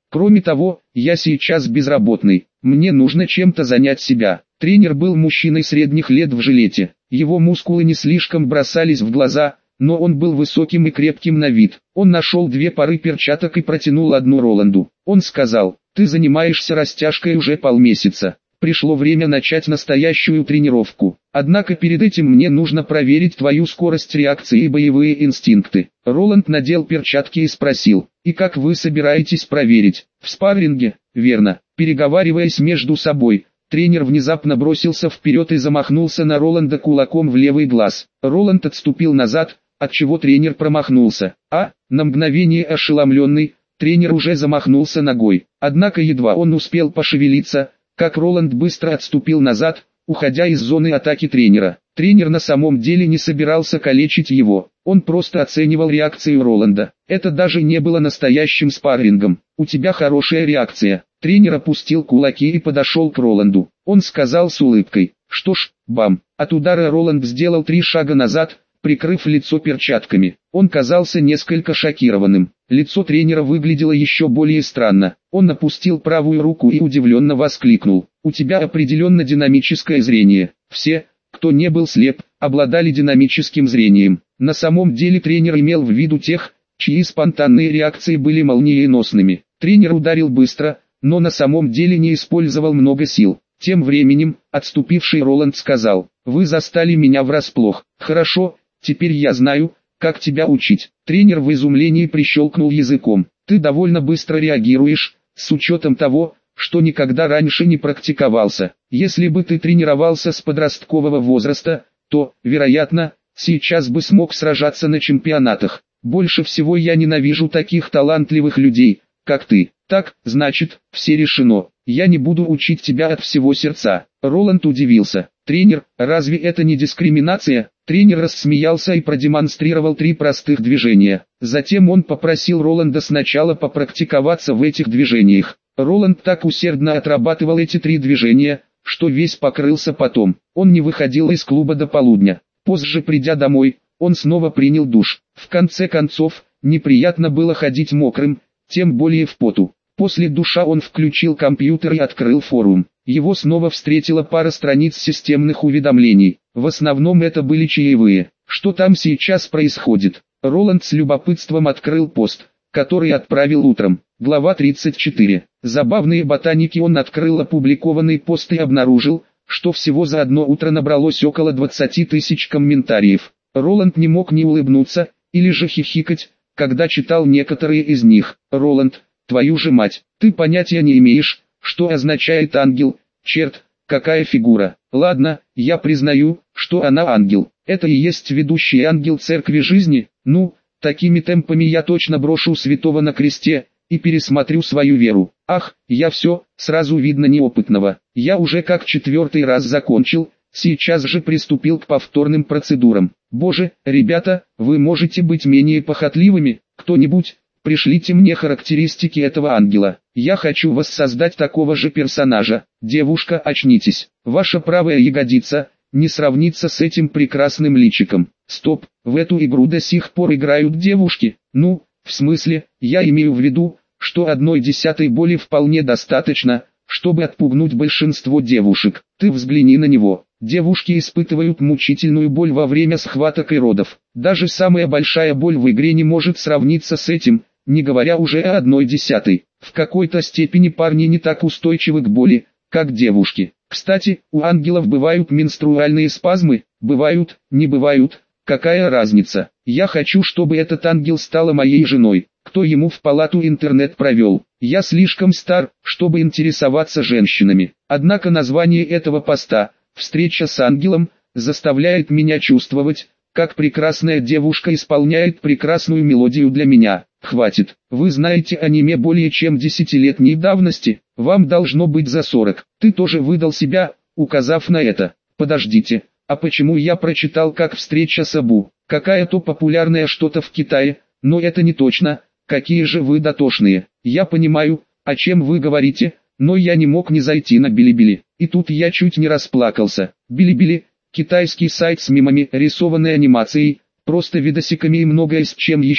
Кроме того, я сейчас безработный, мне нужно чем-то занять себя. Тренер был мужчиной средних лет в жилете, его мускулы не слишком бросались в глаза, но он был высоким и крепким на вид. Он нашел две пары перчаток и протянул одну Роланду. Он сказал: «Ты занимаешься растяжкой уже полмесяца. Пришло время начать настоящую тренировку. Однако перед этим мне нужно проверить твою скорость реакции и боевые инстинкты». Роланд надел перчатки и спросил: «И как вы собираетесь проверить? В спарринге?» «Верно». Переговариваясь между собой, тренер внезапно бросился вперед и замахнулся на Роланда кулаком в левый глаз. Роланд отступил назад, отчего тренер промахнулся. А, на мгновение ошеломленный, тренер уже замахнулся ногой. Однако едва он успел пошевелиться, как Роланд быстро отступил назад, уходя из зоны атаки тренера. Тренер на самом деле не собирался калечить его, он просто оценивал реакцию Роланда. Это даже не было настоящим спаррингом. «У тебя хорошая реакция». Тренер опустил кулаки и подошел к Роланду. Он сказал с улыбкой: «Что ж, бам». От удара Роланд сделал три шага назад, прикрыв лицо перчатками. Он казался несколько шокированным. Лицо тренера выглядело еще более странно. Он опустил правую руку и удивленно воскликнул: «У тебя определенно динамическое зрение». Все, кто не был слеп, обладали динамическим зрением. На самом деле тренер имел в виду тех, чьи спонтанные реакции были молниеносными. Тренер ударил быстро, но на самом деле не использовал много сил. Тем временем, отступивший Роланд сказал: «Вы застали меня врасплох. Хорошо, теперь я знаю, как тебя учить». Тренер в изумлении прищелкнул языком. «Ты довольно быстро реагируешь, с учетом того, что никогда раньше не практиковался. Если бы ты тренировался с подросткового возраста, то, вероятно, сейчас бы смог сражаться на чемпионатах. Больше всего я ненавижу таких талантливых людей, как ты. Так, значит, все решено. Я не буду учить тебя от всего сердца». Роланд удивился. «Тренер, разве это не дискриминация?» Тренер рассмеялся и продемонстрировал три простых движения. Затем он попросил Роланда сначала попрактиковаться в этих движениях. Роланд так усердно отрабатывал эти три движения, что весь покрылся потом. Он не выходил из клуба до полудня. Позже, придя домой, он снова принял душ. В конце концов, неприятно было ходить мокрым, тем более в поту. После душа он включил компьютер и открыл форум. Его снова встретила пара страниц системных уведомлений. В основном это были чаевые. Что там сейчас происходит? Роланд с любопытством открыл пост, который отправил утром. Глава тридцать четыре. Забавные ботаники. Он открыл опубликованный пост и обнаружил, что всего за одно утро набралось около двадцати тысяч комментариев. Роланд не мог не улыбнуться, или же хихикать, когда читал некоторые из них. «Роланд, твою же мать, ты понятия не имеешь, что означает ангел, черт, какая фигура. Ладно, я признаю, что она ангел. Это и есть ведущий ангел церкви жизни. Ну, такими темпами я точно брошу святого на кресте и пересмотрю свою веру. Ах, я все, сразу видно неопытного. Я уже как четвертый раз закончил, сейчас же приступил к повторным процедурам. Боже, ребята, вы можете быть менее похотливыми? Кто-нибудь, пришлите мне характеристики этого ангела. Я хочу воссоздать такого же персонажа. Девушка, очнитесь. Ваша правая ягодица не сравнится с этим прекрасным личиком. Стоп, в эту игру до сих пор играют девушки. Ну, в смысле, я имею в виду, что одной десятой боли вполне достаточно, чтобы отпугнуть большинство девушек. Ты взгляни на него. Девушки испытывают мучительную боль во время схваток и родов. Даже самая большая боль в игре не может сравниться с этим, не говоря уже о одной десятой. В какой-то степени парни не так устойчивы к боли, как девушки. Кстати, у ангелов бывают менструальные спазмы, бывают, не бывают, какая разница. Я хочу, чтобы этот ангел стала моей женой. Кто ему в палату интернет провел? Я слишком стар, чтобы интересоваться женщинами. Однако название этого поста «Встреча с ангелом» заставляет меня чувствовать, как прекрасная девушка исполняет прекрасную мелодию для меня. Хватит, вы знаете аниме более чем десятилетней давности, вам должно быть за сорок. Ты тоже выдал себя, указав на это. Подождите, а почему я прочитал как «Встреча с Абу»? Какая-то популярное что-то в Китае, но это не точно. Какие же вы дотошные. Я понимаю, о чем вы говорите, но я не мог не зайти на Билибили. И тут я чуть не расплакался. Билибили – китайский сайт с мемами, рисованной анимацией, просто видосиками и многое с чем еще.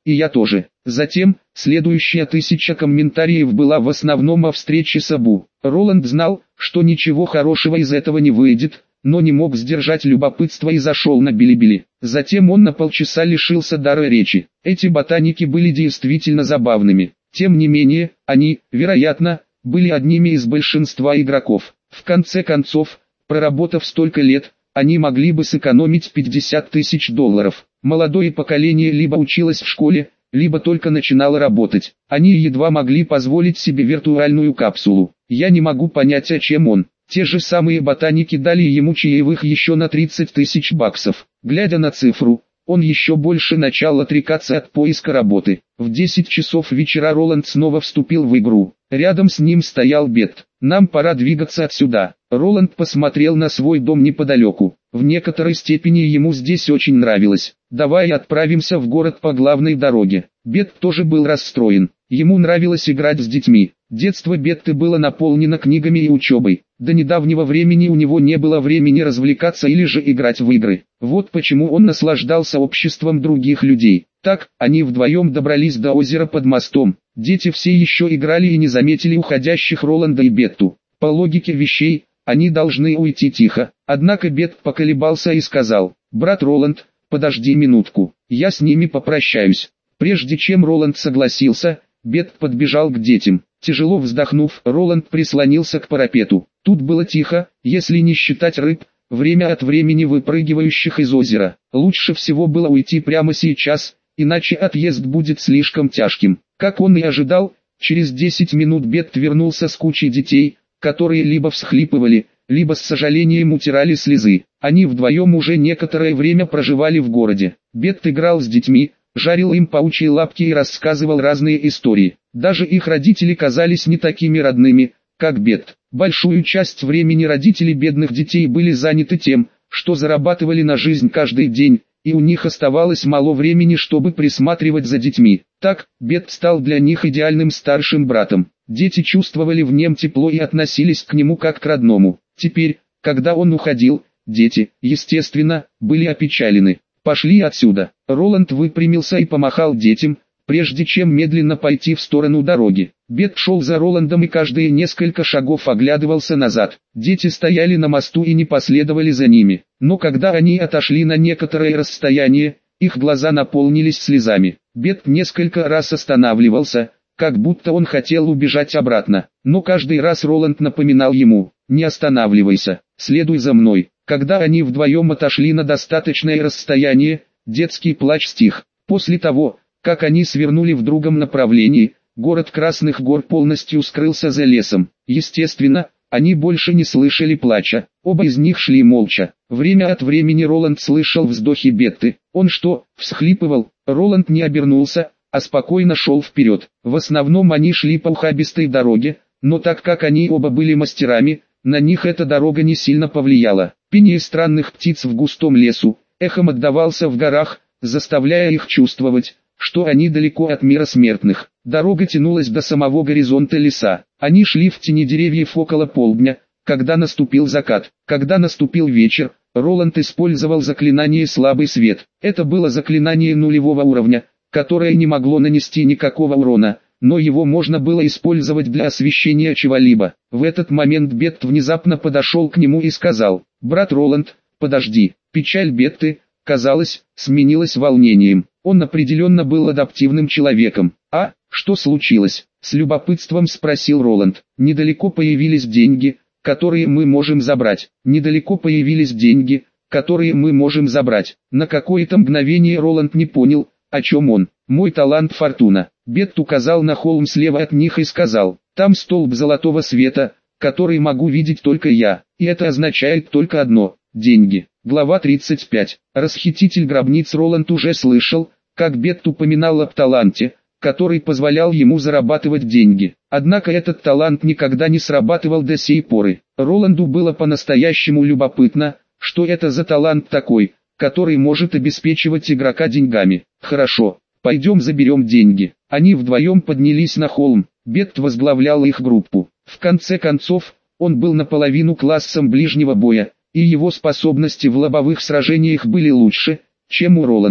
и я тоже. Затем, следующая тысяча комментариев была в основном о встрече с Абу. Роланд знал, что ничего хорошего из этого не выйдет, но не мог сдержать любопытство и зашел на Билибили. Затем он на полчаса лишился дара речи. Эти ботаники были действительно забавными. Тем не менее, они, вероятно, были одними из большинства игроков. В конце концов, проработав столько лет, они могли бы сэкономить пятьдесят тысяч долларов. Молодое поколение либо училось в школе, либо только начинало работать. Они едва могли позволить себе виртуальную капсулу. Я не могу понять, о чем он. Те же самые ботаники дали ему чаевых еще на тридцать тысяч баксов. Глядя на цифру, он еще больше начал отрекаться от поиска работы. В десять часов вечера Роланд снова вступил в игру. Рядом с ним стоял Бет. «Нам пора двигаться отсюда». Роланд посмотрел на свой дом неподалеку. В некоторой степени ему здесь очень нравилось. «Давай отправимся в город по главной дороге». Бет тоже был расстроен. Ему нравилось играть с детьми. Детство Бетты было наполнено книгами и учебой. До недавнего времени у него не было времени развлекаться или же играть в игры. Вот почему он наслаждался обществом других людей. Так, они вдвоем добрались до озера под мостом. Дети все еще играли и не заметили уходящих Роланда и Бетту. По логике вещей, они должны уйти тихо. Однако Бет поколебался и сказал: «Брат Роланд, подожди минутку, я с ними попрощаюсь». Прежде чем Роланд согласился, Бет подбежал к детям. Тяжело вздохнув, Роланд прислонился к парапету. Тут было тихо, если не считать рыб, время от времени выпрыгивающих из озера. Лучше всего было уйти прямо сейчас, иначе отъезд будет слишком тяжким. Как он и ожидал, через десять минут Бет вернулся с кучей детей, которые либо всхлипывали, либо с сожалением утирали слезы. Они вдвоем уже некоторое время проживали в городе. Бет играл с детьми, жарил им паучьи лапки и рассказывал разные истории. Даже их родители казались не такими родными, как Бет. Большую часть времени родители бедных детей были заняты тем, что зарабатывали на жизнь каждый день, и у них оставалось мало времени, чтобы присматривать за детьми. Так, Бет стал для них идеальным старшим братом. Дети чувствовали в нем тепло и относились к нему как к родному. Теперь, когда он уходил, дети, естественно, были опечалены. «Пошли отсюда». Роланд выпрямился и помахал детям, прежде чем медленно пойти в сторону дороги. Бет шел за Роландом и каждые несколько шагов оглядывался назад. Дети стояли на мосту и не последовали за ними. Но когда они отошли на некоторое расстояние, их глаза наполнились слезами. Бет несколько раз останавливался, как будто он хотел убежать обратно. Но каждый раз Роланд напоминал ему: «Не останавливайся, следуй за мной». Когда они вдвоем отошли на достаточное расстояние, детский плач стих. После того, как они свернули в другом направлении, город Красных гор полностью скрылся за лесом. Естественно, они больше не слышали плача. Оба из них шли молча. Время от времени Роланд слышал вздохи Бетты. Он что, всхлипывал? Роланд не обернулся, а спокойно шел вперед. В основном они шли по ухабистой дороге, но так как они оба были мастерами, на них эта дорога не сильно повлияла. Пение странных птиц в густом лесу эхом отдавался в горах, заставляя их чувствовать, что они далеко от мира смертных. Дорога тянулась до самого горизонта леса. Они шли в тени деревьев около полдня, когда наступил закат. Когда наступил вечер, Роланд использовал заклинание «Слабый свет». Это было заклинание нулевого уровня, которое не могло нанести никакого урона, но его можно было использовать для освещения чего-либо. В этот момент Бет внезапно подошел к нему и сказал: «Брат Роланд, подожди». Печаль Бетты, казалось, сменилась волнением. Он определенно был адаптивным человеком. «А, что случилось?» — с любопытством спросил Роланд. «Недалеко появились деньги, которые мы можем забрать. Недалеко появились деньги, которые мы можем забрать». На какое-то мгновение Роланд не понял, о чем он. «Мой талант фортуна». Бет указал на холм слева от них и сказал: «Там столб золотого света, который могу видеть только я, и это означает только одно – деньги». Глава тридцать пять. Расхититель гробниц. Роланд уже слышал, как Бет упоминал об таланте, который позволял ему зарабатывать деньги. Однако этот талант никогда не срабатывал до сей поры. Роланду было по-настоящему любопытно, что это за талант такой, который может обеспечивать игрока деньгами. «Хорошо, пойдем заберем деньги». Они вдвоем поднялись на холм. Бет возглавлял их группу. В конце концов, он был наполовину классом ближнего боя, и его способности в лобовых сражениях были лучше, чем у Роланда.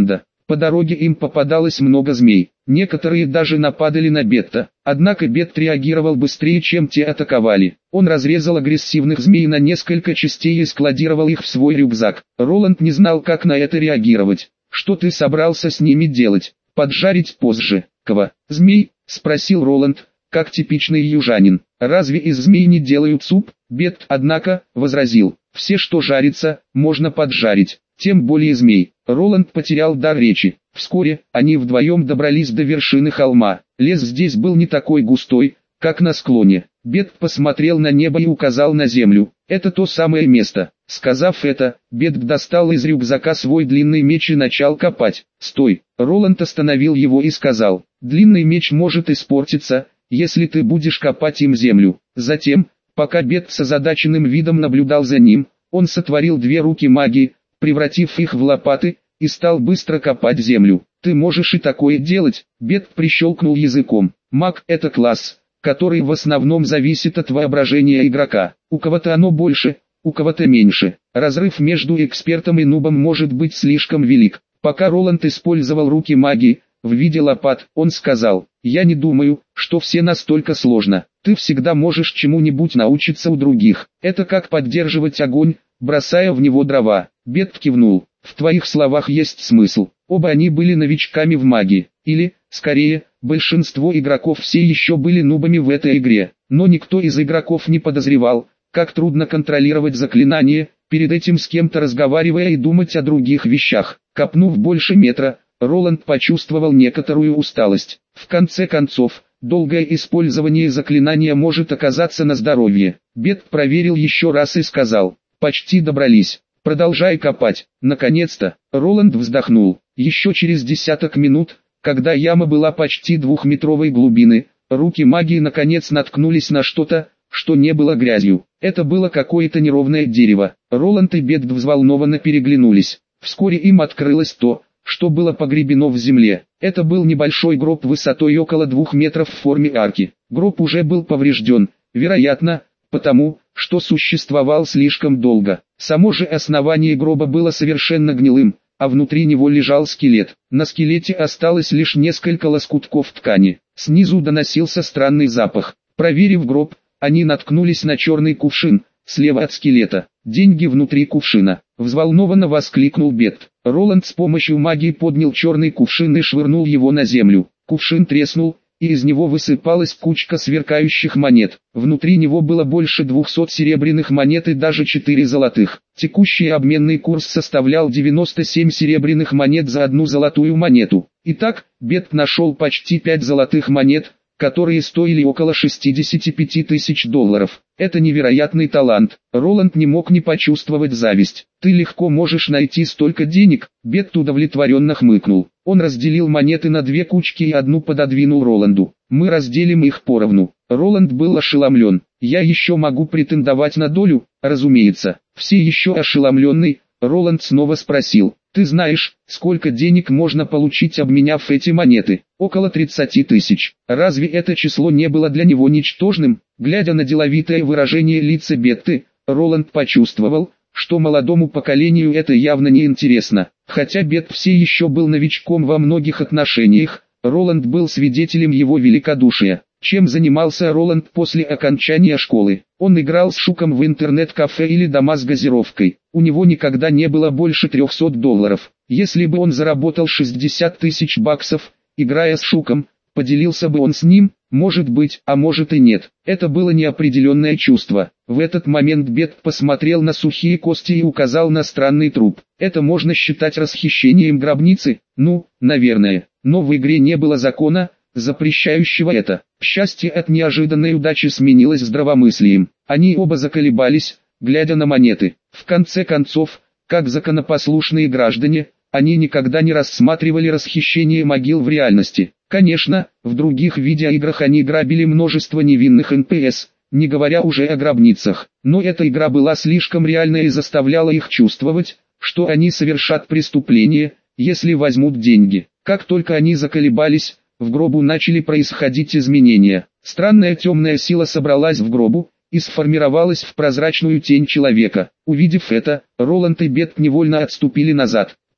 По дороге им попадалось много змей, некоторые даже нападали на Бетта, однако Бетт реагировал быстрее, чем те атаковали. Он разрезал агрессивных змей на несколько частей и складировал их в свой рюкзак. Роланд не знал, как на это реагировать. «Что ты собрался с ними делать? Поджарить позже?» «Кого? Змей?» – спросил Роланд, как типичный южанин. «Разве из змей не делают суп?» Бетт, однако, возразил: «Все, что жарится, можно поджарить, тем более змей». Роланд потерял дар речи. Вскоре, они вдвоем добрались до вершины холма. Лес здесь был не такой густой, как на склоне. Бетт посмотрел на небо и указал на землю. «Это то самое место». Сказав это, Бетт достал из рюкзака свой длинный меч и начал копать. «Стой!» Роланд остановил его и сказал: «Длинный меч может испортиться, если ты будешь копать им землю». Затем, пока Бетт с озадаченным видом наблюдал за ним, он сотворил две руки магии, превратив их в лопаты, и стал быстро копать землю. «Ты можешь и такое делать», — Бетт прищелкнул языком. «Маг — это класс, который в основном зависит от воображения игрока. У кого-то оно больше, у кого-то меньше. Разрыв между экспертом и нубом может быть слишком велик». Пока Роланд использовал руки магии в виде лопат, он сказал: «Я не думаю, что все настолько сложно. Ты всегда можешь чему-нибудь научиться у других. Это как поддерживать огонь, бросая в него дрова». Бетт кивнул. «В твоих словах есть смысл». Оба они были новичками в магии. Или, скорее, большинство игроков все еще были нубами в этой игре. Но никто из игроков не подозревал, как трудно контролировать заклинание, перед этим с кем-то разговаривая и думать о других вещах. Копнув больше метра, Роланд почувствовал некоторую усталость. В конце концов, долгое использование заклинания может оказаться на здоровье. Бетт проверил еще раз и сказал: «Почти добрались. Продолжай копать». Наконец-то, Роланд вздохнул. Еще через десяток минут, когда яма была почти двухметровой глубины, руки магии наконец наткнулись на что-то, что не было грязью. Это было какое-то неровное дерево. Роланд и Бетт взволнованно переглянулись. Вскоре им открылось то, что было погребено в земле. Это был небольшой гроб высотой около двух метров в форме арки. Гроб уже был поврежден, вероятно, потому, что существовал слишком долго. Само же основание гроба было совершенно гнилым, а внутри него лежал скелет. На скелете осталось лишь несколько лоскутков ткани. Снизу доносился странный запах. Проверив гроб, они наткнулись на черный кувшин, слева от скелета. «Деньги внутри кувшина!» — взволнованно воскликнул Бетт. Роланд с помощью магии поднял черный кувшин и швырнул его на землю. Кувшин треснул, и из него высыпалась кучка сверкающих монет. Внутри него было больше двухсот серебряных монет и даже четыре золотых. Текущий обменный курс составлял девяносто семь серебряных монет за одну золотую монету. Итак, Бетт нашел почти пять золотых монет, которые стоили около шестидесяти пяти тысяч долларов. Это невероятный талант. Роланд не мог не почувствовать зависть. «Ты легко можешь найти столько денег», — Бетт удовлетворенно хмыкнул. Он разделил монеты на две кучки и одну пододвинул Роланду. «Мы разделим их поровну». Роланд был ошеломлен. «Я еще могу претендовать на долю?» «Разумеется». Все еще ошеломленный, Роланд снова спросил: «Ты знаешь, сколько денег можно получить, обменяв эти монеты?» «Около тридцати тысяч». Разве это число не было для него ничтожным? Глядя на деловитое выражение лица Бетты, Роланд почувствовал, что молодому поколению это явно не интересно. Хотя Бетт все еще был новичком во многих отношениях, Роланд был свидетелем его великодушия. Чем занимался Роланд после окончания школы? Он играл с Шуком в интернет-кафе или дома с газировкой. У него никогда не было больше трехсот долларов. Если бы он заработал шестьдесят тысяч баксов, играя с Шуком, поделился бы он с ним? Может быть, а может и нет. Это было неопределенное чувство. В этот момент Бетт посмотрел на сухие кости и указал на странный труп. Это можно считать расхищением гробницы? Ну, наверное. Но в игре не было закона, запрещающего это. Счастье от неожиданной удачи сменилось здравомыслием. Они оба заколебались, глядя на монеты. В конце концов, как законопослушные граждане, они никогда не рассматривали расхищение могил в реальности. Конечно, в других видеоиграх они грабили множество невинных эн пи эс, не говоря уже о гробницах. Но эта игра была слишком реальной и заставляла их чувствовать, что они совершат преступление, если возьмут деньги. Как только они заколебались, в гробу начали происходить изменения. Странная темная сила собралась в гробу и сформировалась в прозрачную тень человека. Увидев это, Роланд и Бетт невольно отступили назад.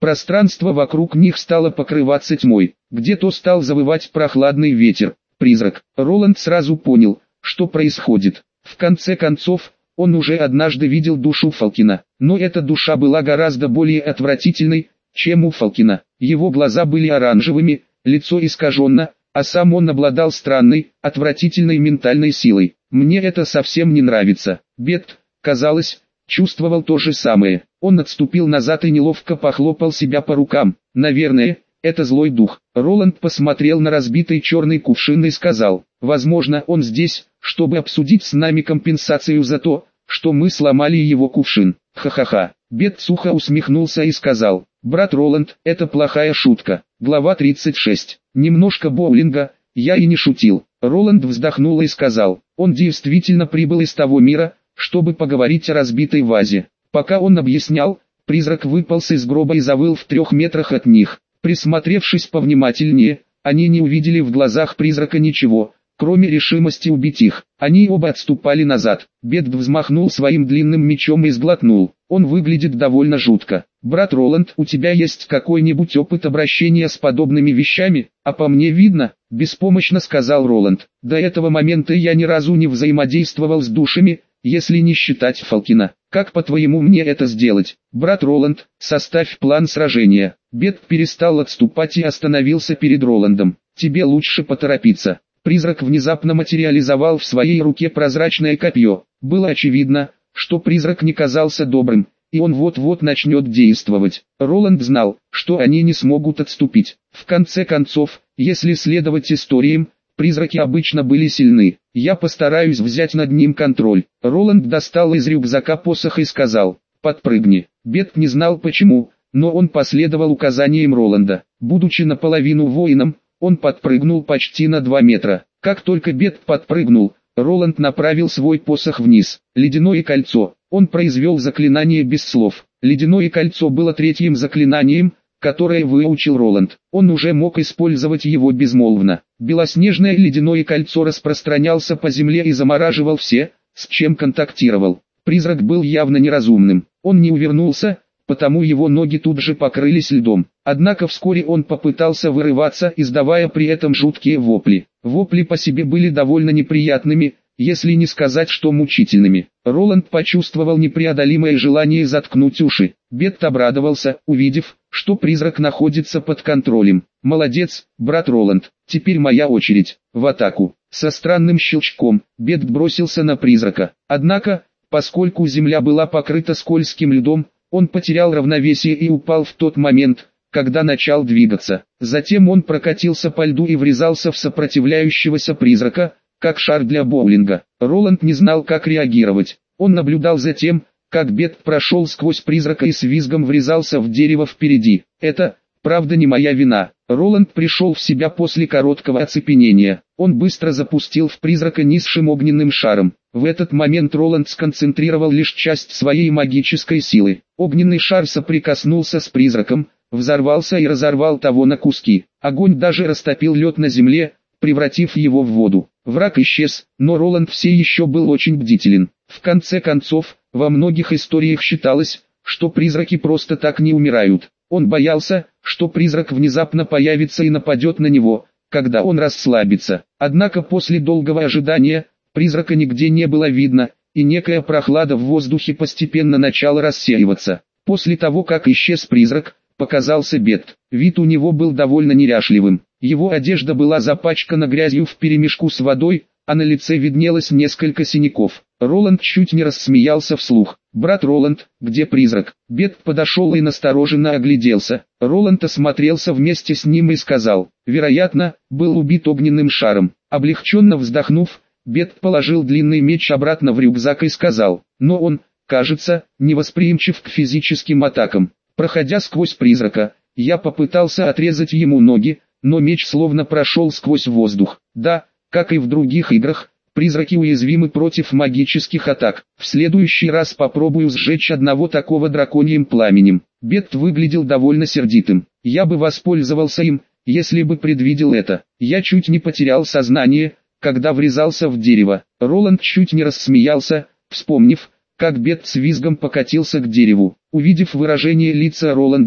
Пространство вокруг них стало покрываться тьмой. Где-то стал завывать прохладный ветер. Призрак. Роланд сразу понял, что происходит. В конце концов, он уже однажды видел душу Фалкина. Но эта душа была гораздо более отвратительной, чем у Фалкина. Его глаза были оранжевыми, лицо искаженно, а сам он обладал странной, отвратительной ментальной силой. Мне это совсем не нравится. Бет, казалось, чувствовал то же самое. Он отступил назад и неловко похлопал себя по рукам. Наверное, это злой дух. Роланд посмотрел на разбитый черный кувшин и сказал: возможно, он здесь, чтобы обсудить с нами компенсацию за то, что мы сломали его кувшин. Ха-ха-ха. Бет сухо усмехнулся и сказал: брат Роланд, это плохая шутка. Глава тридцать шесть. Немножко боулинга, я и не шутил. Роланд вздохнул и сказал: он действительно прибыл из того мира, чтобы поговорить о разбитой вазе. Пока он объяснял, призрак выполз из гроба и завыл в трех метрах от них. Присмотревшись повнимательнее, они не увидели в глазах призрака ничего, кроме решимости убить их. Они оба отступали назад. Бет взмахнул своим длинным мечом и сглотнул. Он выглядит довольно жутко. «Брат Роланд, у тебя есть какой-нибудь опыт обращения с подобными вещами?» «А по мне видно», — беспомощно сказал Роланд. «До этого момента я ни разу не взаимодействовал с душами, если не считать Фалкина. Как по-твоему мне это сделать? Брат Роланд, составь план сражения». Бет перестал отступать и остановился перед Роландом. «Тебе лучше поторопиться». Призрак внезапно материализовал в своей руке прозрачное копье. Было очевидно, что призрак не казался добрым, и он вот-вот начнет действовать. Роланд знал, что они не смогут отступить. В конце концов, если следовать историям, призраки обычно были сильны. Я постараюсь взять над ним контроль. Роланд достал из рюкзака посох и сказал: подпрыгни. Бет не знал почему, но он последовал указаниям Роланда. Будучи наполовину воином, он подпрыгнул почти на два метра. Как только Бет подпрыгнул, Роланд направил свой посох вниз. Ледяное кольцо. Он произвел заклинание без слов. Ледяное кольцо было третьим заклинанием, которое выучил Роланд. Он уже мог использовать его безмолвно. Белоснежное ледяное кольцо распространялся по земле и замораживал все, с чем контактировал. Призрак был явно неразумным. Он не увернулся, потому его ноги тут же покрылись льдом. Однако вскоре он попытался вырываться, издавая при этом жуткие вопли. Вопли по себе были довольно неприятными, если не сказать, что мучительными. Роланд почувствовал непреодолимое желание заткнуть уши. Бет обрадовался, увидев, что призрак находится под контролем. «Молодец, брат Роланд, теперь моя очередь. В атаку». Со странным щелчком, Бет бросился на призрака. Однако, поскольку земля была покрыта скользким льдом, он потерял равновесие и упал в тот момент, когда начал двигаться. Затем он прокатился по льду и врезался в сопротивляющегося призрака, как шар для боулинга. Роланд не знал, как реагировать. Он наблюдал за тем, как Бет прошел сквозь призрака и с визгом врезался в дерево впереди. Это, правда, не моя вина. Роланд пришел в себя после короткого оцепенения. Он быстро запустил в призрака низшим огненным шаром. В этот момент Роланд сконцентрировал лишь часть своей магической силы. Огненный шар соприкоснулся с призраком, взорвался и разорвал того на куски. Огонь даже растопил лед на земле, превратив его в воду. Враг исчез, но Роланд все еще был очень бдителен. В конце концов, во многих историях считалось, что призраки просто так не умирают. Он боялся, что призрак внезапно появится и нападет на него, когда он расслабится. Однако после долгого ожидания, призрака нигде не было видно, и некая прохлада в воздухе постепенно начала рассеиваться. После того, как исчез призрак, показался Бет. Вид у него был довольно неряшливым. Его одежда была запачкана грязью вперемешку с водой, а на лице виднелось несколько синяков. Роланд чуть не рассмеялся вслух. «Брат Роланд, где призрак?» Бет подошел и настороженно огляделся. Роланд осмотрелся вместе с ним и сказал: «Вероятно, был убит огненным шаром». Облегченно вздохнув, Бет положил длинный меч обратно в рюкзак и сказал: «Но он, кажется, невосприимчив к физическим атакам». Проходя сквозь призрака, я попытался отрезать ему ноги, но меч словно прошел сквозь воздух. Да, как и в других играх, призраки уязвимы против магических атак. В следующий раз попробую сжечь одного такого драконьим пламенем. Бет выглядел довольно сердитым. Я бы воспользовался им, если бы предвидел это. Я чуть не потерял сознание, когда врезался в дерево. Роланд чуть не рассмеялся, вспомнив, как Бет с визгом покатился к дереву. Увидев выражение лица Роланда,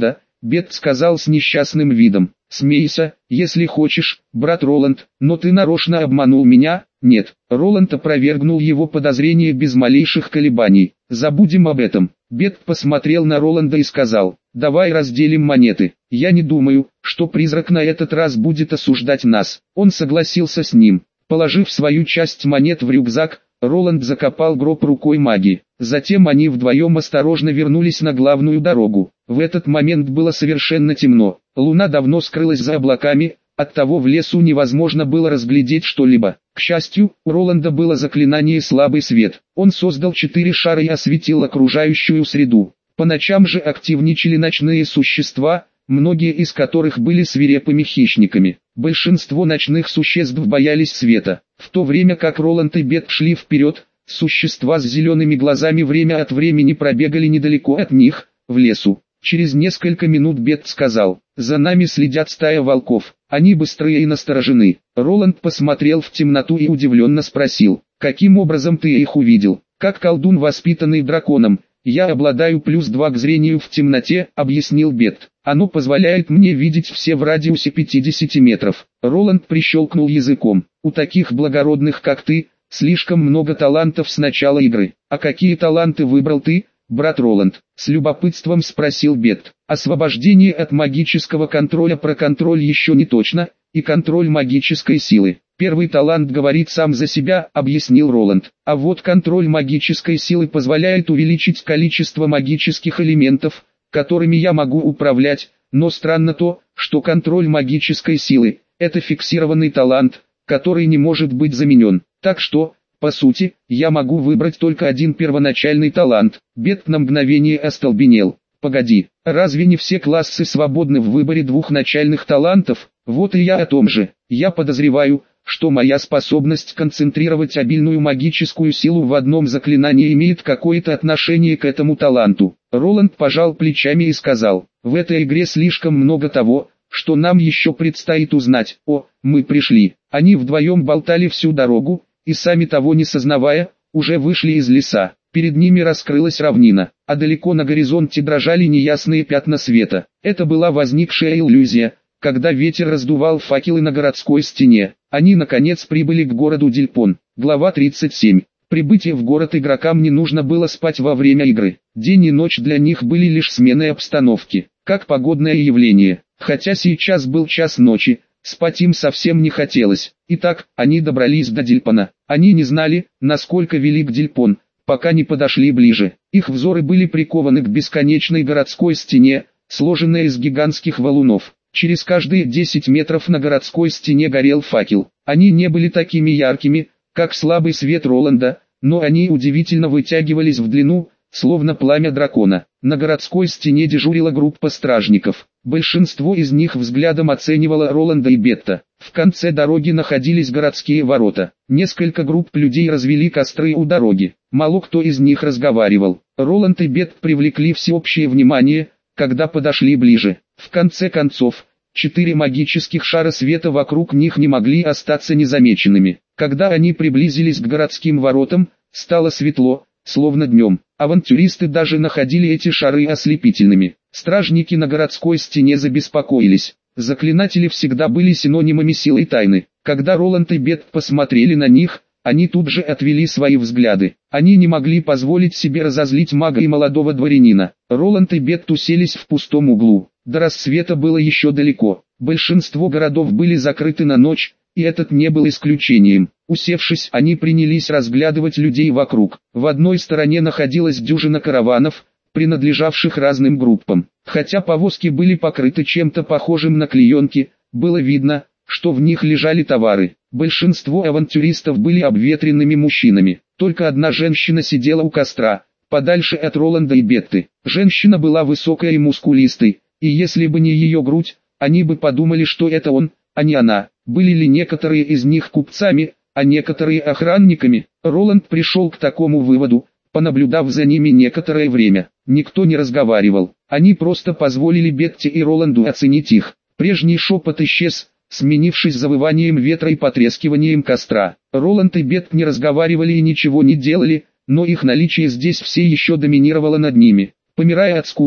Бет сказал с несчастным видом. «Смейся, если хочешь, брат Роланд, но ты нарочно обманул меня». «Нет». Роланд опровергнул его подозрения без малейших колебаний. «Забудем об этом». Бет посмотрел на Роланда и сказал: «Давай разделим монеты. Я не думаю, что призрак на этот раз будет осуждать нас». Он согласился с ним. Положив свою часть монет в рюкзак, Роланд закопал гроб рукой маги. Затем они вдвоем осторожно вернулись на главную дорогу. В этот момент было совершенно темно. Луна давно скрылась за облаками, оттого в лесу невозможно было разглядеть что-либо. К счастью, у Роланда было заклинание «Слабый свет». Он создал четыре шара и осветил окружающую среду. По ночам же активничали ночные существа, многие из которых были свирепыми хищниками. Большинство ночных существ боялись света. В то время как Роланд и Бет шли вперед, существа с зелеными глазами время от времени пробегали недалеко от них, в лесу. Через несколько минут Бет сказал: «За нами следят стая волков, они быстрые и насторожены». Роланд посмотрел в темноту и удивленно спросил: «Каким образом ты их увидел?» «Как колдун, воспитанный драконом, я обладаю плюс два к зрению в темноте», — объяснил Бет. «Оно позволяет мне видеть все в радиусе пятидесяти метров». Роланд прищелкнул языком. «У таких благородных, как ты, слишком много талантов с начала игры. А какие таланты выбрал ты, брат Роланд?» — с любопытством спросил Бет. «Освобождение от магического контроля, про контроль еще не точно, и контроль магической силы. Первый талант говорит сам за себя», — объяснил Роланд. «А вот контроль магической силы позволяет увеличить количество магических элементов, которыми я могу управлять, но странно то, что контроль магической силы — это фиксированный талант, который не может быть заменен. Так что, по сути, я могу выбрать только один первоначальный талант». Бет на мгновение остолбенел. «Погоди, разве не все классы свободны в выборе двух начальных талантов?» «Вот и я о том же. Я подозреваю, что моя способность концентрировать обильную магическую силу в одном заклинании имеет какое-то отношение к этому таланту». Роланд пожал плечами и сказал: «В этой игре слишком много того, что нам еще предстоит узнать». «О, мы пришли». Они вдвоем болтали всю дорогу, и сами того не сознавая, уже вышли из леса. Перед ними раскрылась равнина, а далеко на горизонте дрожали неясные пятна света. Это была возникшая иллюзия, когда ветер раздувал факелы на городской стене. Они наконец прибыли к городу Дильпон. Глава тридцать семь. Прибытие в город игрокам не нужно было спать во время игры. День и ночь для них были лишь сменой обстановки, как погодное явление. Хотя сейчас был час ночи, спать им совсем не хотелось. Итак, они добрались до Дильпона. Они не знали, насколько велик Дильпон, пока не подошли ближе. Их взоры были прикованы к бесконечной городской стене, сложенной из гигантских валунов. Через каждые десять метров на городской стене горел факел. Они не были такими яркими, как слабый свет Роланда, но они удивительно вытягивались в длину, словно пламя дракона. На городской стене дежурила группа стражников. Большинство из них взглядом оценивало Роланда и Бетта. В конце дороги находились городские ворота. Несколько групп людей развели костры у дороги. Мало кто из них разговаривал. Роланд и Бетт привлекли всеобщее внимание, когда подошли ближе. В конце концов, четыре магических шара света вокруг них не могли остаться незамеченными. Когда они приблизились к городским воротам, стало светло, словно днем. Авантюристы даже находили эти шары ослепительными. Стражники на городской стене забеспокоились. Заклинатели всегда были синонимами силы и тайны. Когда Роланд и Бетт посмотрели на них, они тут же отвели свои взгляды. Они не могли позволить себе разозлить мага и молодого дворянина. Роланд и Бетт уселись в пустом углу. До рассвета было еще далеко. Большинство городов были закрыты на ночь, и этот не был исключением. Усевшись, они принялись разглядывать людей вокруг. В одной стороне находилась дюжина караванов, принадлежавших разным группам. Хотя повозки были покрыты чем-то похожим на клеенки, было видно, что в них лежали товары. Большинство авантюристов были обветренными мужчинами. Только одна женщина сидела у костра, подальше от Роланда и Бетты. Женщина была высокая и мускулистой, и если бы не ее грудь, они бы подумали, что это он, а не она. Были ли некоторые из них купцами, а некоторые охранниками? Роланд пришел к такому выводу, понаблюдав за ними некоторое время. Никто не разговаривал. Они просто позволили Бетте и Роланду оценить их. Прежний шепот исчез, сменившись завыванием ветра и потрескиванием костра. Роланд и Бетт не разговаривали и ничего не делали, но их наличие здесь все еще доминировало над ними. Помирая от скуки,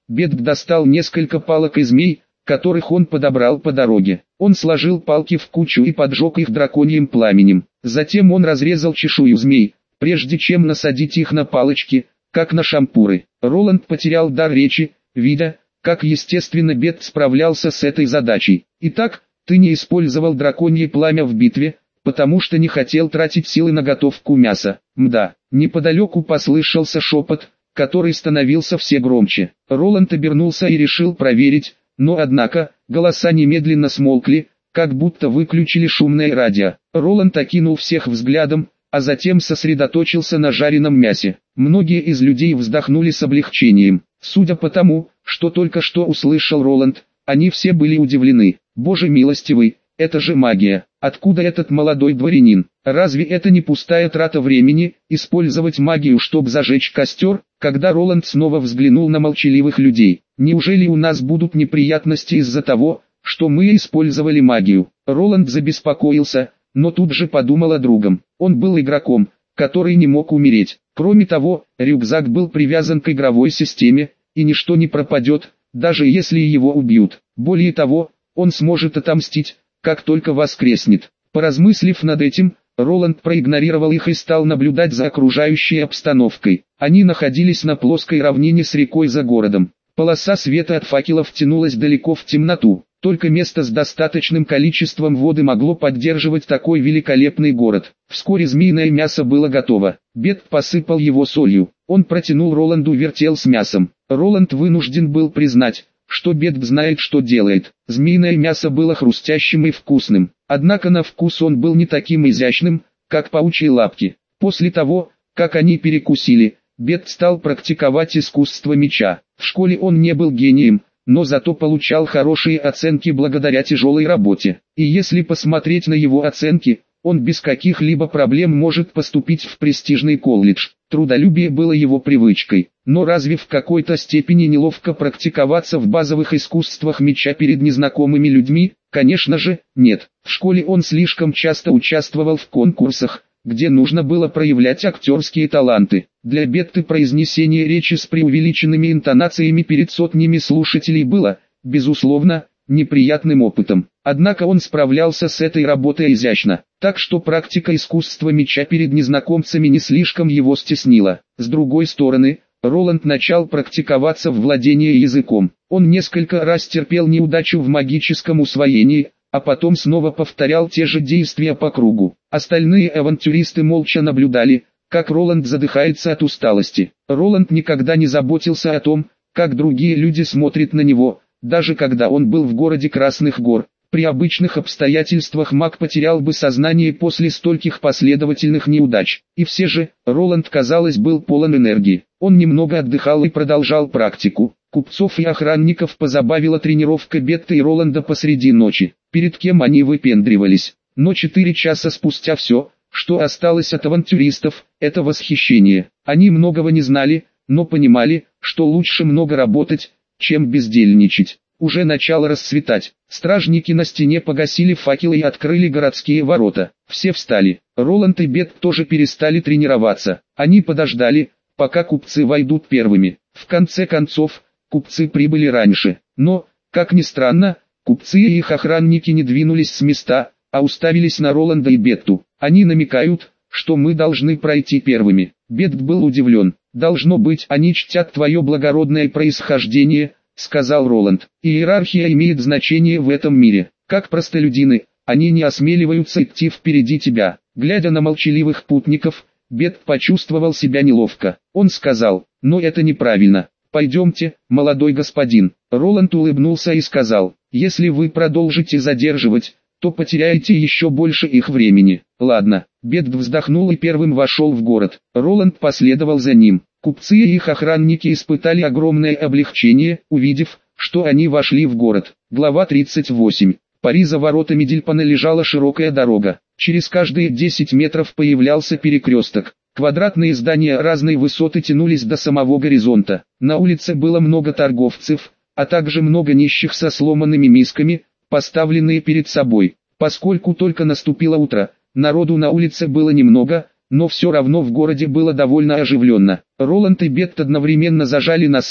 Бетт достал несколько палок и змей, которых он подобрал по дороге. Он сложил палки в кучу и поджег их драконьим пламенем. Затем он разрезал чешую змей, прежде чем насадить их на палочки, как на шампуры. Роланд потерял дар речи, видя, как естественно Бетт справлялся с этой задачей. «Итак, ты не использовал драконье пламя в битве, потому что не хотел тратить силы на готовку мяса». «Мда». Неподалеку послышался шепот, который становился все громче. Роланд обернулся и решил проверить, но однако, голоса немедленно смолкли, как будто выключили шумное радио. Роланд окинул всех взглядом, а затем сосредоточился на жареном мясе. Многие из людей вздохнули с облегчением. Судя по тому, что только что услышал Роланд, они все были удивлены. «Боже милостивый, это же магия! Откуда этот молодой дворянин? Разве это не пустая трата времени, использовать магию, чтобы зажечь костер?» Когда Роланд снова взглянул на молчаливых людей. «Неужели у нас будут неприятности из-за того, что мы использовали магию?» Роланд забеспокоился, но тут же подумал о другом. Он был игроком, который не мог умереть. Кроме того, рюкзак был привязан к игровой системе, и ничто не пропадет, даже если его убьют. Более того, он сможет отомстить, как только воскреснет. Поразмыслив над этим, Роланд проигнорировал их и стал наблюдать за окружающей обстановкой. Они находились на плоской равнине с рекой за городом. Полоса света от факелов тянулась далеко в темноту. Только место с достаточным количеством воды могло поддерживать такой великолепный город. Вскоре змеиное мясо было готово. Бетт посыпал его солью. Он протянул Роланду вертел с мясом. Роланд вынужден был признать, что Бетт знает, что делает. Змеиное мясо было хрустящим и вкусным. Однако на вкус он был не таким изящным, как паучьи лапки. После того, как они перекусили, Бетт стал практиковать искусство меча. В школе он не был гением, но зато получал хорошие оценки благодаря тяжелой работе. И если посмотреть на его оценки, он без каких-либо проблем может поступить в престижный колледж. Трудолюбие было его привычкой. Но разве в какой-то степени неловко практиковаться в базовых искусствах меча перед незнакомыми людьми? Конечно же, нет. В школе он слишком часто участвовал в конкурсах, где нужно было проявлять актерские таланты. Для Бетты произнесение речи с преувеличенными интонациями перед сотнями слушателей было, безусловно, неприятным опытом. Однако он справлялся с этой работой изящно, так что практика искусства меча перед незнакомцами не слишком его стеснила. С другой стороны, Роланд начал практиковаться в владении языком. Он несколько раз терпел неудачу в магическом усвоении, а потом снова повторял те же действия по кругу. Остальные авантюристы молча наблюдали, как Роланд задыхается от усталости. Роланд никогда не заботился о том, как другие люди смотрят на него, даже когда он был в городе Красных гор. При обычных обстоятельствах маг потерял бы сознание после стольких последовательных неудач. И все же, Роланд, казалось, был полон энергии. Он немного отдыхал и продолжал практику. Купцов и охранников позабавила тренировка Бетты и Роланда посреди ночи. Перед кем они выпендривались. Но четыре часа спустя все, что осталось от авантюристов, это восхищение. Они многого не знали, но понимали, что лучше много работать, чем бездельничать. Уже начало расцветать. Стражники на стене погасили факелы и открыли городские ворота. Все встали. Роланд и Бетт тоже перестали тренироваться. Они подождали, пока купцы войдут первыми. В конце концов, купцы прибыли раньше. Но, как ни странно, купцы и их охранники не двинулись с места, а уставились на Роланда и Бетту. Они намекают, что мы должны пройти первыми. Бетт был удивлен. «Должно быть, они чтят твое благородное происхождение», — сказал Роланд. «Иерархия имеет значение в этом мире. Как простолюдины, они не осмеливаются идти впереди тебя». Глядя на молчаливых путников, Бетт почувствовал себя неловко. Он сказал: «Но это неправильно. Пойдемте, молодой господин». Роланд улыбнулся и сказал: «Если вы продолжите задерживать, то потеряете еще больше их времени». «Ладно». Бетт вздохнул и первым вошел в город. Роланд последовал за ним. Купцы и их охранники испытали огромное облегчение, увидев, что они вошли в город. Глава тридцать восемь. Пари за воротами Дильпана лежала широкая дорога. Через каждые десять метров появлялся перекресток. Квадратные здания разной высоты тянулись до самого горизонта. На улице было много торговцев, а также много нищих со сломанными мисками, поставленные перед собой. Поскольку только наступило утро, народу на улице было немного, но все равно в городе было довольно оживленно. Роланд и Бетт одновременно зажали носы,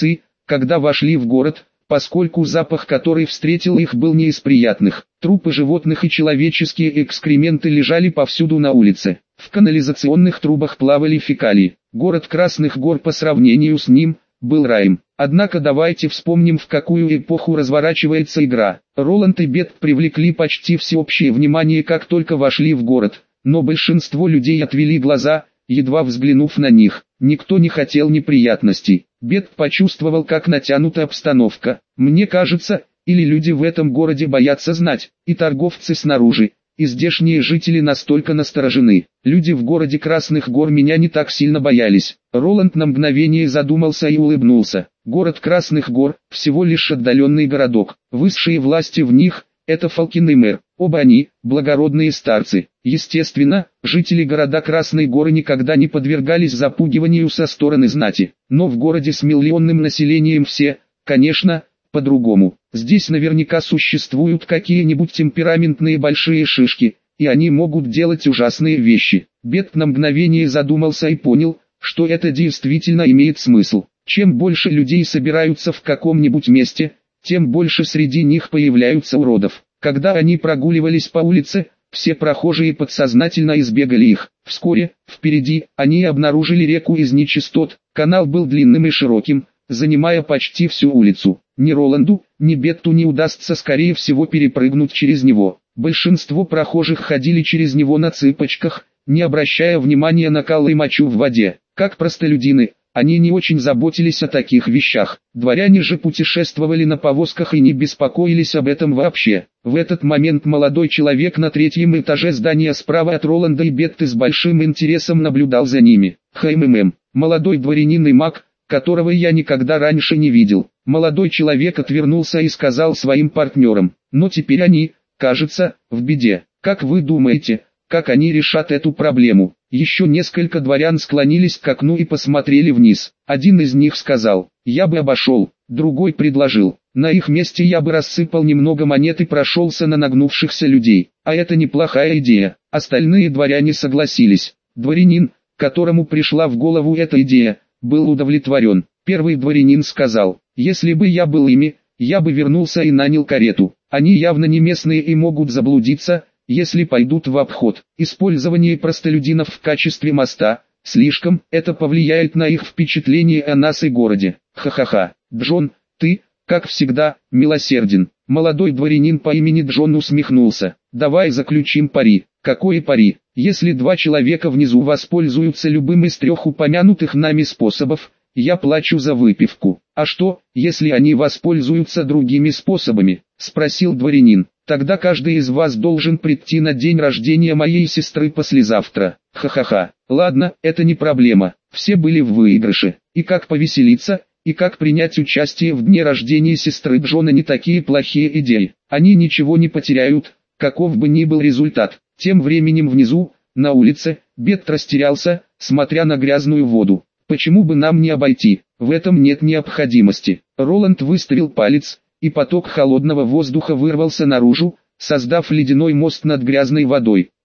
когда вошли в город, поскольку запах, который встретил их, был не из приятных. Трупы животных и человеческие экскременты лежали повсюду на улице. В канализационных трубах плавали фекалии. Город Красных Гор по сравнению с ним был раем. Однако давайте вспомним, в какую эпоху разворачивается игра. Роланд и Бет привлекли почти всеобщее внимание, как только вошли в город, но большинство людей отвели глаза, едва взглянув на них. Никто не хотел неприятностей. Бет почувствовал, как натянута обстановка. Мне кажется, или люди в этом городе боятся знать, и торговцы снаружи, и здешние жители настолько насторожены. Люди в городе Красных Гор меня не так сильно боялись. Роланд на мгновение задумался и улыбнулся. Город Красных Гор – всего лишь отдаленный городок. Высшие власти в них – это Фалкин и мэр. Оба они – благородные старцы. Естественно, жители города Красной Горы никогда не подвергались запугиванию со стороны знати. Но в городе с миллионным населением все, конечно, по-другому. Здесь наверняка существуют какие-нибудь темпераментные большие шишки, и они могут делать ужасные вещи. Бет на мгновение задумался и понял, что это действительно имеет смысл. Чем больше людей собираются в каком-нибудь месте, тем больше среди них появляются уродов. Когда они прогуливались по улице, все прохожие подсознательно избегали их. Вскоре, впереди, они обнаружили реку из нечистот. Канал был длинным и широким, занимая почти всю улицу. Ни Роланду, ни Бетту не удастся, скорее всего, перепрыгнуть через него. Большинство прохожих ходили через него на цыпочках, не обращая внимания на кал и мочу в воде. Как простолюдины, они не очень заботились о таких вещах. Дворяне же путешествовали на повозках и не беспокоились об этом вообще. В этот момент молодой человек на третьем этаже здания справа от Роланда и Бетты с большим интересом наблюдал за ними. ХММ, молодой дворянин и маг, которого я никогда раньше не видел. Молодой человек отвернулся и сказал своим партнерам: но теперь они, кажется, в беде. Как вы думаете, как они решат эту проблему? Еще несколько дворян склонились к окну и посмотрели вниз. Один из них сказал: я бы обошел. Другой предложил: на их месте я бы рассыпал немного монет и прошелся на нагнувшихся людей. А это неплохая идея. Остальные дворяне согласились. Дворянин, которому пришла в голову эта идея, был удовлетворен. Первый дворянин сказал: если бы я был ими, я бы вернулся и нанял карету. Они явно не местные и могут заблудиться, если пойдут в обход. Использование простолюдинов в качестве моста, слишком, это повлияет на их впечатление о нас и городе. Ха-ха-ха. Джон, ты, как всегда, милосерден. Молодой дворянин по имени Джон усмехнулся. Давай заключим пари. Какое пари? Если два человека внизу воспользуются любым из трех упомянутых нами способов, я плачу за выпивку. А что, если они воспользуются другими способами? Спросил дворянин. Тогда каждый из вас должен прийти на день рождения моей сестры послезавтра. Ха-ха-ха. Ладно, это не проблема. Все были в выигрыше. И как повеселиться, и как принять участие в дне рождения сестры Джона не такие плохие идеи. Они ничего не потеряют, каков бы ни был результат. Тем временем внизу, на улице, Бет растерялся, смотря на грязную воду. Почему бы нам не обойти? В этом нет необходимости. Роланд выставил палец, и поток холодного воздуха вырвался наружу, создав ледяной мост над грязной водой.